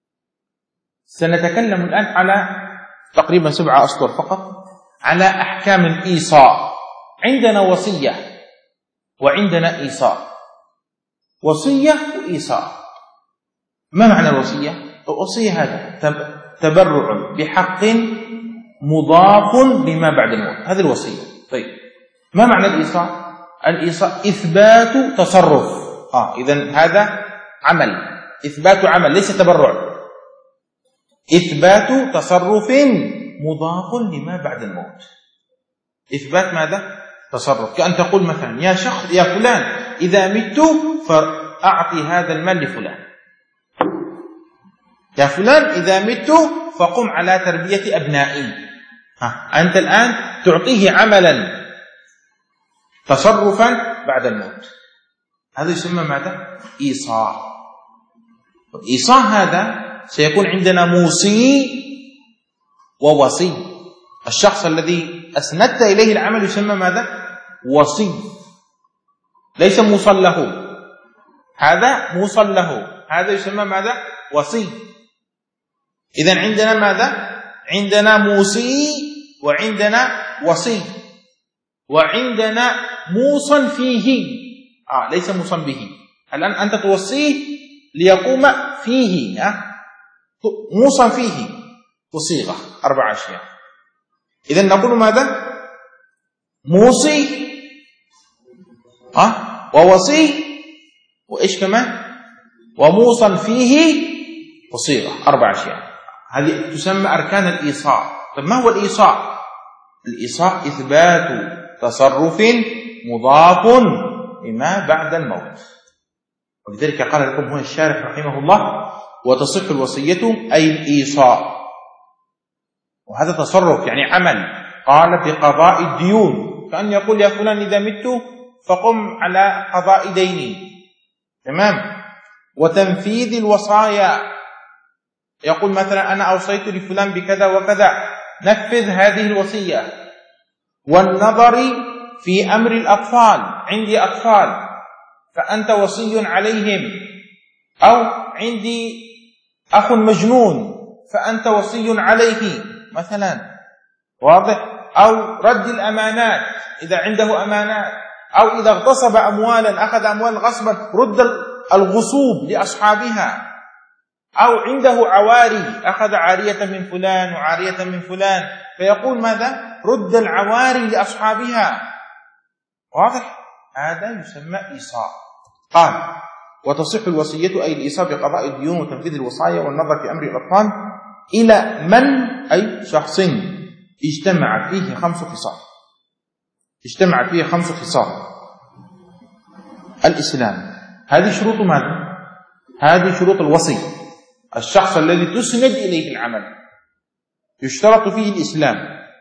S1: سنتكلم الآن على تقريبا سبعة أسطر فقط على أحكام الإيصاء. عندنا وصية وعندنا إيصاء. وصية وإيصاء. ما معنى الوصية؟ الوصية هذا تبرع بحق مضاف لما بعد الموت. هذه الوصية. طيب ما معنى الإيصاء؟ الإيصاء إثبات تصرف. آه إذن هذا عمل، إثبات عمل ليس تبرع. إثبات تصرف مضاف لما بعد الموت. إثبات ماذا؟ تصرف. كأن تقول مثلا يا شخص يا فلان إذا مت فأعطي هذا المال لفلان. يا فلان إذا مت فقم على تربية أبنائي. ها أنت الآن تعطيه عملا تصرفا بعد الموت. هذا يسمى ماذا؟ إيصاء. إيصاء هذا سيكون عندنا موصي ووصي. الشخص الذي أسندت إليه العمل يسمى ماذا؟ وصي، ليس موصل له. هذا موصل له، هذا يسمى ماذا؟ وصي. إذن عندنا ماذا؟ عندنا موصي وعندنا وصي وعندنا موصى فيه. آه ليس موصى به. الآن أنت توصيه ليقوم فيه. آه موصى فيه وصيغة أربع أشياء. إذن نقول ماذا؟ موصي آه ووصي وإيش كمان؟ وموصى فيه وصيغة. أربع أشياء. هذه تسمى أركان الإيصاء. طيب ما هو الإيصاء؟ الإيصاء إثبات تصرف مضاف لما بعد الموت. ولذلك قال لكم هنا الشارح رحمه الله وتصح الوصية أي الإيصاء. وهذا تصرف يعني عمل. قال بقضاء الديون، كأن يقول يا فلان إذا مت فقم على قضاء ديني. تمام. وتنفيذ الوصايا، يقول مثلا أنا أوصيت لفلان بكذا وكذا، نفذ هذه الوصية. والنظر في أمر الأطفال، عندي أطفال فأنت وصي عليهم. أو عندي أخ مجنون فأنت وصي عليه مثلا. واضح؟ أو رد الأمانات إذا عنده أمانات، أو إذا اغتصب أموالا أخذ أموال غصبا رد الغصوب لأصحابها. أو عنده عواري أخذ عارية من فلان وعارية من فلان فيقول ماذا؟ رد العواري لأصحابها. واضح؟ هذا يسمى إيصاء. قال وتصح الوصية أي الإيصاء بقضاء الديون وتنفيذ الوصايا والنظر في أمر الأطفال إلى من أي شخص اجتمع فيه خمس خصال. اجتمع فيه خمس خصال. الإسلام، هذه شروط ماذا؟ هذه شروط الوصي، الشخص الذي تسند إليه العمل. يشترط فيه الإسلام،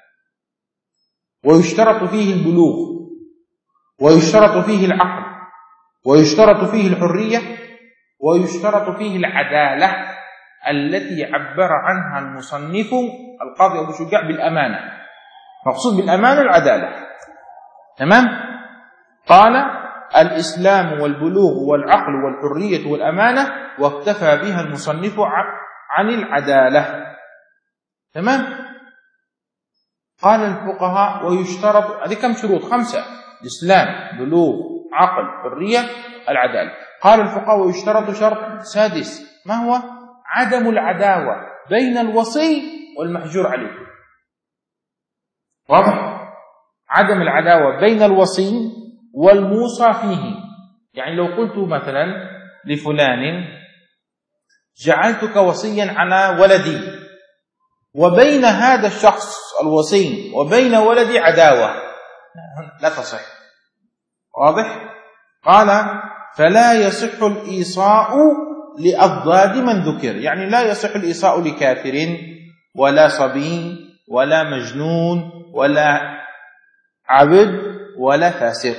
S1: ويشترط فيه البلوغ، ويشترط فيه العقل، ويشترط فيه الحرية، ويشترط فيه العدالة التي عبر عنها المصنف القاضي أبو شجاع بالأمانة. مقصود بالأمانة العدالة. تمام؟ قال الإسلام والبلوغ والعقل والحرية والأمانة، واكتفى بها المصنف عن العدالة. تمام؟ قال الفقهاء ويشترط، هذه كم شروط؟ خمسة: الإسلام، بلوغ، عقل، حرية، العدالة. قال الفقهاء ويشترط شرط سادس، ما هو؟ عدم العداوة بين الوصي والمحجور عليه. واضح؟ عدم العداوة بين الوصي والموصى فيه. يعني لو قلت مثلا لفلان جعلتك وصيا على ولدي، وبين هذا الشخص الوصي وبين ولدي عداوة، لا تصح. واضح؟ قال فلا يصح الإيصاء لأضداد من ذكر. يعني لا يصح الإيصاء لكافر ولا صبي ولا مجنون ولا عبد ولا فاسق.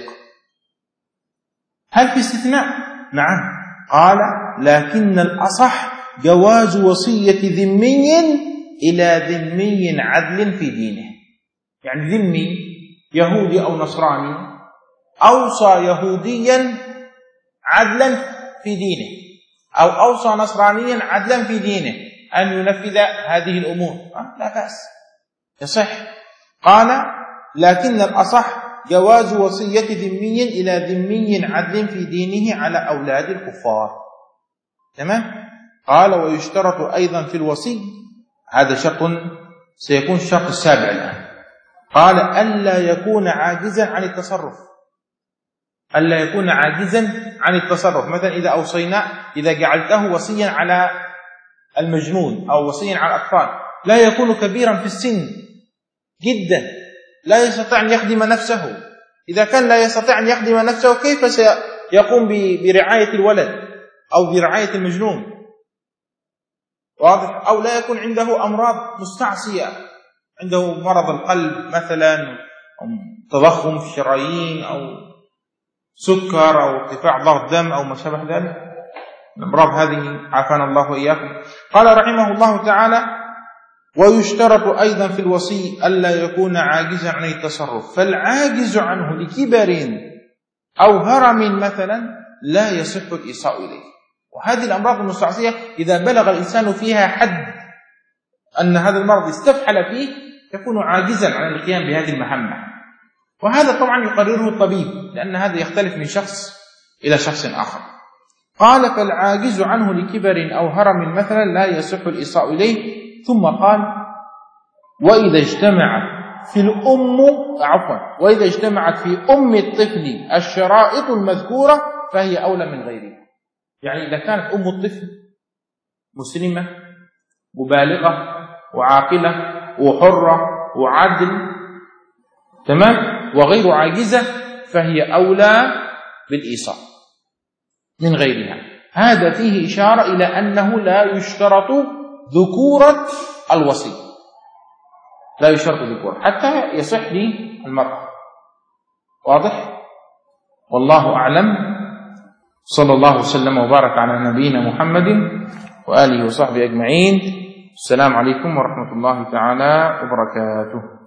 S1: هل في استثناء؟ نعم. قال لكن الأصح جواز وصية ذمي إلى ذمي عدل في دينه. يعني ذمي يهودي أو نصراني أوصى يهوديا عدلا في دينه، أو أوصى نصرانيا عدلا في دينه أن ينفذ هذه الأمور، لا بأس، يصح. قال لكن الأصح جواز وصية ذمي إلى ذمي عدل في دينه على أولاد الكفار. تمام؟ قال ويشترط أيضا في الوصي، هذا شرط سيكون الشرط السابع الآن. قال ألا يكون عاجزا عن التصرف، ألا يكون عاجزا عن التصرف. مثلا إذا أوصينا، إذا جعلته وصيا على المجنون أو وصيا على الأطفال، لا يكون كبيرا في السن جدا لا يستطيع أن يخدم نفسه. إذا كان لا يستطيع أن يخدم نفسه كيف سيقوم برعاية الولد أو برعاية المجنون؟ واضح؟ أو لا يكون عنده أمراض مستعصية، عنده مرض القلب مثلا، أو تضخم في الشرايين، أو سكر، أو ارتفاع ضغط دم، أو ما شابه ذلك. الأمراض هذه عافانا الله وإياكم. قال رحمه الله تعالى: ويشترط أيضا في الوصي ألا يكون عاجزا عن التصرف، فالعاجز عنه لكبر أو هرم مثلا لا يصح الإيصاء إليه. وهذه الأمراض المستعصية إذا بلغ الإنسان فيها حد أن هذا المرض استفحل فيه يكون عاجزا عن القيام بهذه المهمة، وهذا طبعا يقرره الطبيب، لأن هذا يختلف من شخص إلى شخص آخر. قال: فالعاجز عنه لكبر أو هرم مثلا لا يصح الإيصاء إليه. ثم قال: وإذا اجتمعت في الأم عفوا وإذا اجتمعت في أم الطفل الشرائط المذكورة فهي أولى من غيرها. يعني إذا كانت أم الطفل مسلمة مبالغة وعاقلة وحرة وعدل تمام وغير عاجزة فهي أولى بالإيصاء من غيرها. هذا فيه إشارة إلى أنه لا يشترط ذكورة الوصي، لا يشترط ذكورة حتى يصح للمرأة. واضح؟ والله أعلم. صلى الله وسلم وبارك على نبينا محمد وآله وصحبه أجمعين. السلام عليكم ورحمة الله تعالى وبركاته.